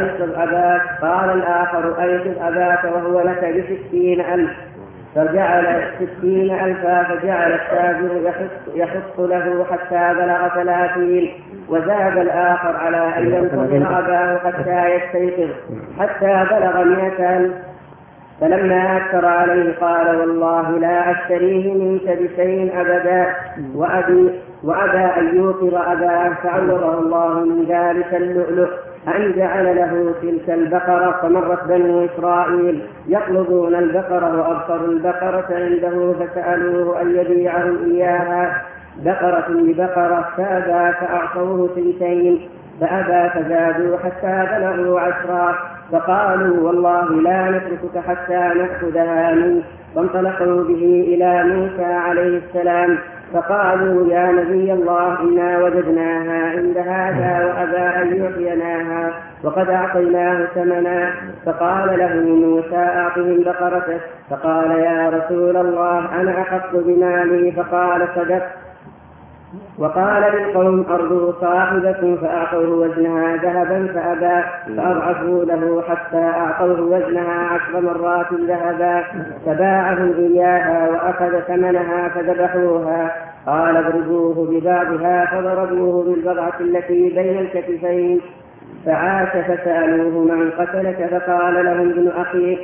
أيقظ أباك وهو لك ب60,000. فجعل 60,000. فجعل التاجر يحط له حتى بلغ 30. وزاد الآخر على أن ينتظر أباه حتى يستيقظ حتى بلغ 100,000. فلما أكثر عليه قال والله لا أشتريه منك بشيء أبدا، وأبى أن يوقظ أباه. فعوضه الله من ذلك اللؤلؤ أن جعل له تلك البقرة. فمرت بنو إسرائيل يطلبون البقرة وأبصروا البقرة عنده فسألوه أن يبيعهم إياها بقرة ببقرة، فأبى فأعطوه 2. فأبى فزادوا حتى بلغوا 10. فقالوا والله لا نتركك حتى نأخذها منك. فانطلقوا به إلى موسى عليه السلام فقالوا يا نبي الله إنا وجدناها عند هذا وأبى أن يعطيناها وقد أعطيناه ثمنا. فقال له موسى أعطهم بقرته. فقال يا رسول الله أنا أحق بمالي. فقال صدقت. وقال للقوم أرضوا صاحبكم فأعطوه وزنها ذهبا فأبى. فأضعفوا له حتى أعطوه وزنها 10 مرات ذهبا. فباعهم إياها وأخذ ثمنها فذبحوها. قال اضربوه ببعضها. فضربوه بالبضعة التي بين الكتفين. فعاش فسألوه من قتلك. فقال لهم ابن أخيه.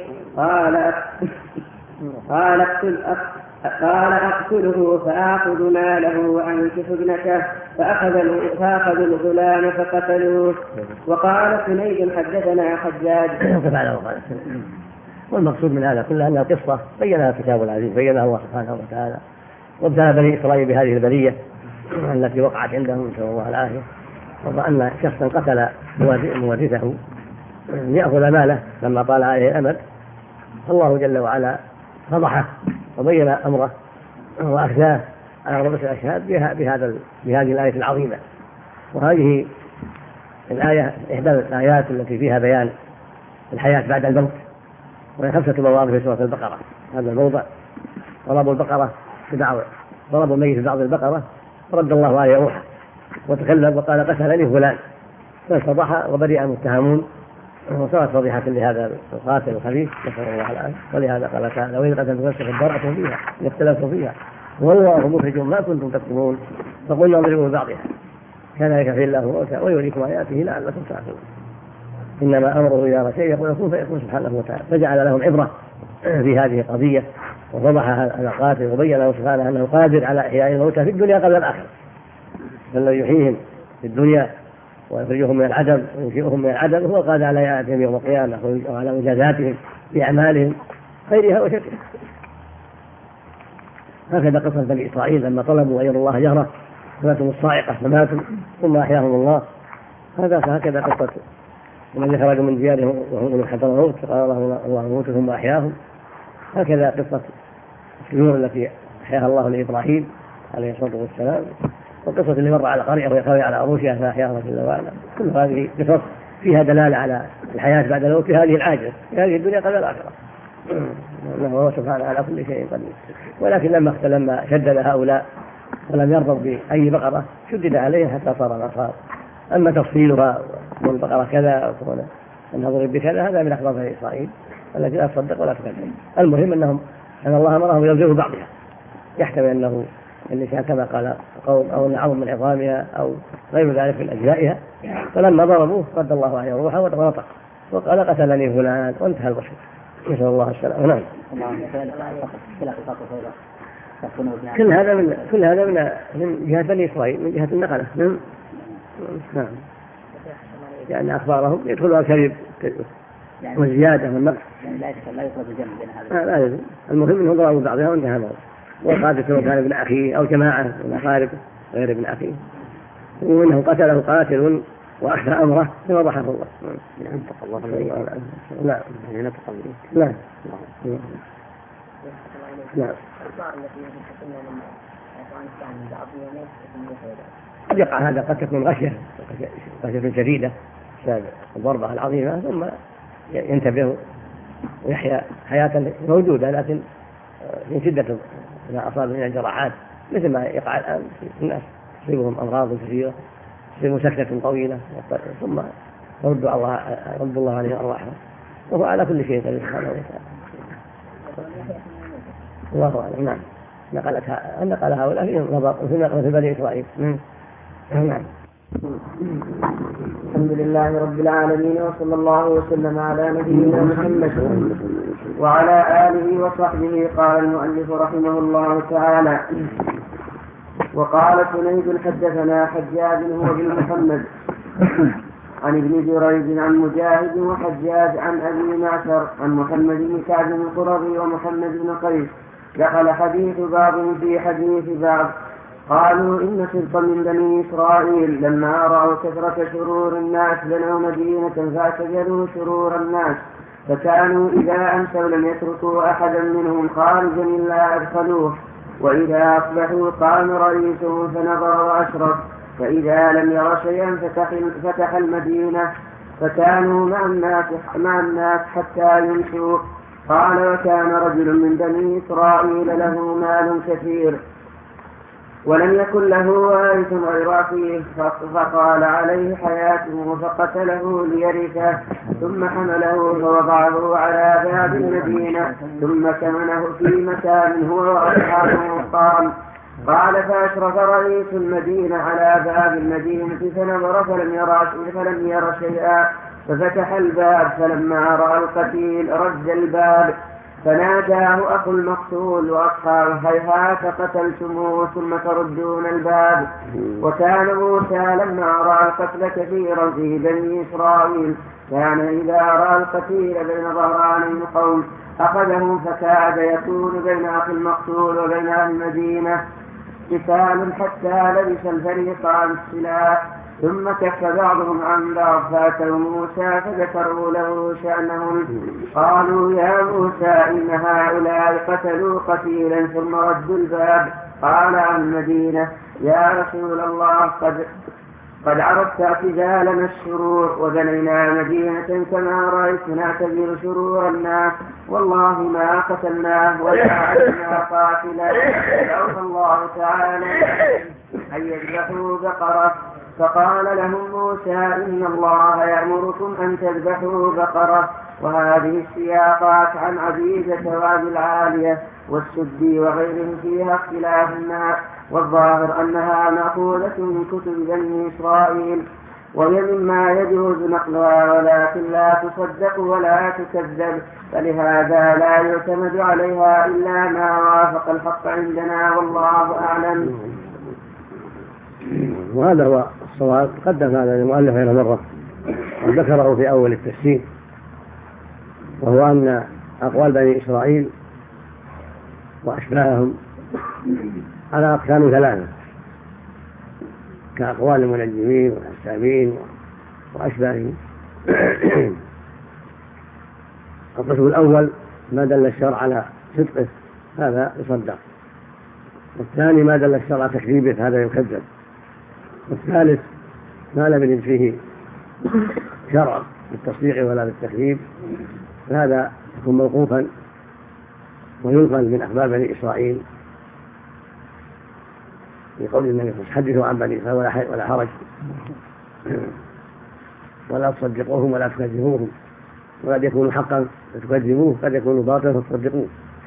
قال أقتله فآخذ ماله وأنكح ابنته. فأخذوا الغلام فقتلوه. وقال سنيد حدثنا حجاج. والمقصود من هذا كله أن القصة بينها الكتاب العزيز، بينها الله سبحانه وتعالى، وابتلى بني إسرائيل بهذه البلية التي وقعت عندهم نسأل الله العافية. وأن شخصا قتل مورثه ليأخذ ماله لما طال عليه الأمد، فالله جل وعلا فضحه وبين أمره وأخزاه على رؤوس الأشهاد بهذه الآية العظيمة. وهذه الآية إحدى الآيات التي فيها بيان الحياة بعد الموت، وهي 5 مواضع في سورة البقرة. هذا الموضع ضربوا الميت ببعض البقرة فرد الله عليه روحه وتكلم وقال قتلني فلان، فاستضاح وبرئ المتهمون، وصارت فضيحة لهذا القاتل الخبيث نسأل الله العافية. ولهذا قال تعالى وإذ قتلتم نفسا فادارأتم فيها اختلفتم فيها والله مخرج ما كنتم تكتمون فقلنا اضربوا ببعضها كذلك يحيي الله الموتى ويريكم آياته لعلكم تعقلون. إنما أمره إذا شيء يقول كن فيكون سبحانه وتعالى. فجعل لهم عبرة في هذه القضية وفضح هذا القاتل وبين له سبحانه أنه قادر على إحياء الموتى في الدنيا قبل الآخرة، فالذي يحييهم في الدنيا ويخرجهم من العدم وينشئهم من العدم هو قادر على إحيائهم يوم القيامة وعلى مجازاتهم في أعمالهم خيرها وشرها. هكذا قصة بني إسرائيل لما طلبوا أن يروا الله جهرة فماتهم الصاعقة فماتوا ثم أحياهم الله. فهكذا قصة الذين خرجوا من ديارهم وهم من خطر الموت فقال الله موتوا ثم أحياهم. هكذا قصة السيور التي أحياها الله لإبراهيم عليه الصلاة والسلام، والقصة اللي مر على قرية ويخوي على عروشها فأحياها جل وعلا. كل هذه قصص فيها دلالة على الحياة بعد الموت في هذه العاجلة في هذه الدنيا قبل الآخرة، إنه هو سبحانه على كل شيء قدير. ولكن لما شدد هؤلاء ولم يرضوا بأي بقرة شدد عليها حتى صار ما صار. أما تفصيلها والبقرة كذا أن نضرب بكذا هذا من أخبار بني إسرائيل التي لا تصدق ولا تكذب. المهم أن الله أمرهم يضربوا بعضها، يحتمل أنه اللسان كما قال قوم أو نعم من عظامها أو غير ذلك من أجزائها. فلما ضربوه رد الله عليه روحه ونطق وقال قتلني فلان وانتهى البشر. نسأل الله السلامة. نعم. كل هذا من جهة بني إسرائيل من جهة النقلة. لأن أخبارهم يدخلها الكذب والزيادة والنقص. يعني لا يدخل الجمع بين هذا. لا يدخل. المهم أنه ضرب بعضها وانتهى هذا. والقاتل كان ابن أخيه أو جماعة من أقارب غير ابن أخيه، وإنه قتله قاتل وأخفى أمره فوضحه الله. ينطق الله لا ينطق الله. لا لا. قد يقع هذا، قد تكون غشية شديدة بسبب الضربة العظيمة، ثم ينتبه ويحيا حياة موجودة، لكن من شدة إذا أصاب من الجراحات مثل ما يقع الآن في الناس، تصيبهم أمراض كثيرة، تصيبهم سكتة طويلة، ثم يرد الله عليه أرواحهم، وهو على كل شيء قدير سبحانه وتعالى. الله أعلم. نعم. نقل هؤلاء في بني إسرائيل. نعم. الحمد لله رب العالمين، وصلى الله وسلم على نبينا محمد وعلى آله وصحبه. قال المؤلف رحمه الله تعالى: وقال سنيد حدثنا حجاج هو بن محمد عن ابن جريج عن مجاهد وحجاج عن أبي معشر عن محمد بن كعب القرظي ومحمد بن قيس دخل حديث بعضهم في حديث بعض. قالوا إن سبطا من بني إسرائيل لما رأوا كثرة شرور الناس بنوا مدينة فاعتزلوا شرور الناس، فكانوا إذا أمسوا لم يتركوا أحدا منهم خارجا إلا أدخلوه، وإذا أصبحوا قام رئيسهم فنظر وأشرف، فإذا لم ير شيئا فتح المدينة، فكانوا مع الناس حتى يمشوا. قال: وكان رجل من بني إسرائيل له مال كثير ولم يكن له وارث غير أخيه، فقال عليه حياته فقتله ليرثه، ثم حمله فوضعه على باب المدينة، ثم كمنه في مكان هو وأصحابه. قال: فأشرف رئيس المدينة على باب المدينة فنظر فلم ير شيئا، ففتح الباب، فلما رأى القتيل رد الباب، فناداه أخو المقتول وأصحابه: هيهات قتلتموه ثم تردون الباب. وكان موسى لما رأى القتل كثيرا في بني إسرائيل كان إذا رأى القتيل بين ظهراني القوم أخذهم، فكاد يكون بين أخي المقتول وبين أهل المدينة قتال حتى لبس الفريقان السلاح، ثم كف بعضهم عن بعض، فأتوا موسى فذكروا له شأنهم. قالوا: يا موسى إن هؤلاء قتلوا قتيلا ثم ردوا الباب. قال عن المدينة: يا رسول الله قد عرفت اعتزالنا الشرور، وبنينا مدينة كما رأيت نعتزل شرور الناس، والله ما قتلناه ولا عدنا قاتلا. فأوصى الله تعالى أن يذبحوا بقرة، فقال لهم موسى: إن الله يأمركم أن تذبحوا بقرة. وهذه السياقات عن عبيدة وأبي العالية والسدي وغيرهم فيها اختلاف الناس، والظاهر أنها مأخوذة من كتب بني إسرائيل، وهي مما يجوز نقلها ولكن لا تصدق ولا تكذب، فلهذا لا يعتمد عليها إلا ما وافق الحق عندنا، والله أعلم. وهذا هو الصواب. قدم هذا المؤلف غير مرة وذكره في أول التفسير، وهو أن أقوال بني إسرائيل وأشباههم على أقسام ثلاثة، كأقوال المنجمين والحسابين وأشباههم. القسم الأول ما دل الشرع على صدقه هذا يصدق، والثاني ما دل الشرع على تكذيبه هذا يكذب، والثالث ما لم يرد فيه شرع بالتصديق ولا بالتكذيب فهذا يكون موقوفا وينقل من أخبار بني إسرائيل يقول النبي صلى الله عليه وسلم: حدثوا عن بني إسرائيل ولا حرج، ولا تصدقوهم ولا تكذبوهم، وقد يكون حقا فتكذبوه، قد يكون باطلا فتصدقوه.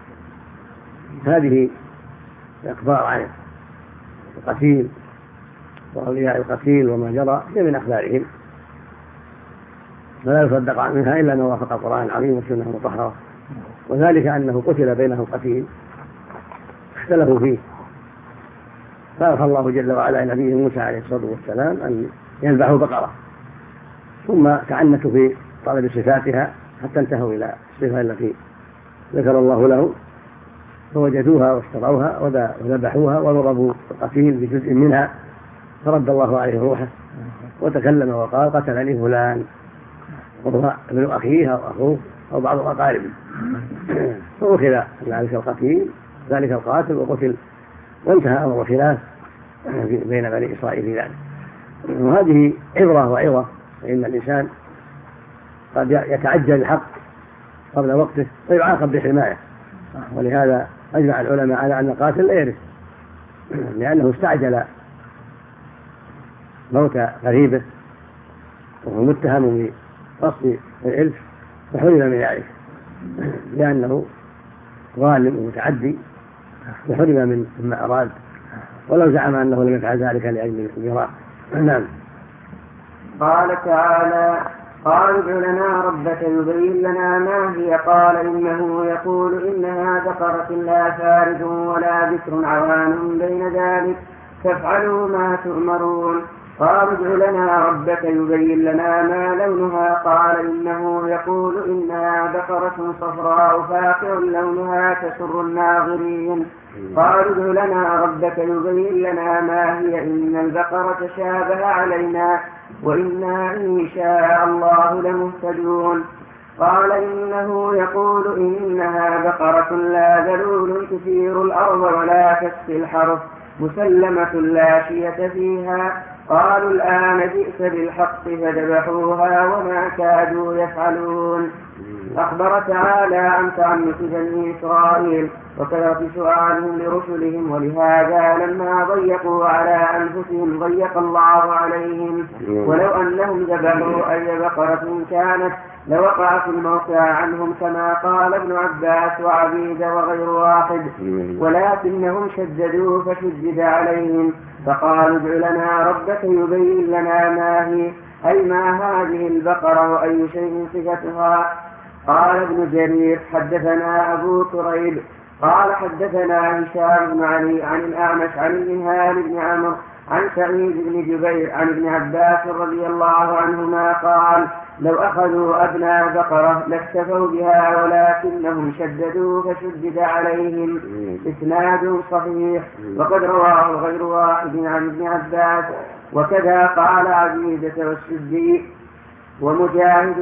هذه الأخبار عن القتيل وأولياء القتيل وما جرى هي من أخبارهم، فلا يصدق منها إلا ما وافق القرآن العظيم والسنة المطهرة، وذلك أنه قتل بينهم قتيل اختلفوا فيه، فأوحى الله جل وعلا إلى نبيه موسى عليه الصلاة والسلام أن يذبحوا بقرة ثم تعنتوا في طلب صفاتها حتى انتهوا إلى الصفة التي ذكر الله له فوجدوها واشتروها وذبحوها وضربوا القتيل بجزء منها فرد الله عليه روحه وتكلم وقال قتلني فلان وهو ابن أخيه أو أخوه أو بعض أقاربه فأخذ ذلك القتيل ذلك القاتل وقتل وانتهى أمر الخلاف بين بني إسرائيل في ذلك. وهذه عبرة وعظة فإن الإنسان قد يتعجل الحق قبل وقته فيعاقب بحماية، ولهذا أجمع العلماء على أن القاتل لا يرث لأنه استعجل موت قريبه وهو متهم بقصد الإلف فحرم من ذلك لأنه ظالم ومتعدي فحرم مما أراد ولو زعم أنه لم يفعل ذلك لأجل الميراث. نعم. قال تعالى قالوا ادع لنا ربك يبين لنا ما هي قال إنه يقول إنها بقرة لا فارض ولا بكر عوان بين ذلك فافعلوا ما تؤمرون. قالوا ادع لنا ربك يبين لنا ما لونها قال إنه يقول إنها بقرة صفراء فاقع لونها تسر الناظرين. قالوا ادع لنا ربك يبين لنا ما هي إن البقرة شابه علينا وإنا إن شاء الله لمهتدون. قال إنه يقول إنها بقرة لا ذلول تثير الأرض ولا تسقي الحرث مسلمة لا شية فيها. قالوا الآن جئت بالحق فذبحوها وما كادوا يفعلون. أخبر تعالى عن تعنت بني إسرائيل وكثرة سؤالهم لرسلهم ولهذا لما ضيقوا على أنفسهم ضيق الله عليهم ولو أنهم ذبحوا أي بقرة كانت لوقعت الموتى عنهم كما قال ابن عباس وعبيد وغير واحد ولكنهم شددوا فشدد عليهم فقالوا ادع لنا ربك يبين لنا ما هي أي ما هذه البقرة وأي شيء صفتها. قال ابن جرير حدثنا أبو كريب قال حدثنا هشام بن علي عن الأعمش عن المنهال بن عمرو عن سعيد بن جبير عن ابن عباس رضي الله عنهما قال لو أخذوا أبناء بقرة لاكتفوا بها ولكنهم شددوا فشدد عليهم. إسناد صحيح وقد رواه غير واحد عن ابن عباس. وكذا قال عبيدة والسدي ومجاهد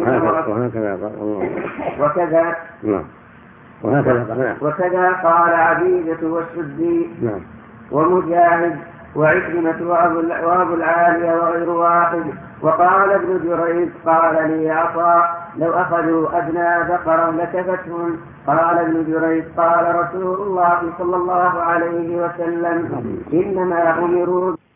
وكذا قال عبيدة والسدي ومجاهد وعكرمة وأبو العالية وغير واحد. وقال ابن جريج قال لي عطاء لو أخذوا أبناء بقرة لكفتهم. قال ابن جريج قال رسول الله صلى الله عليه وسلم إنما أمروا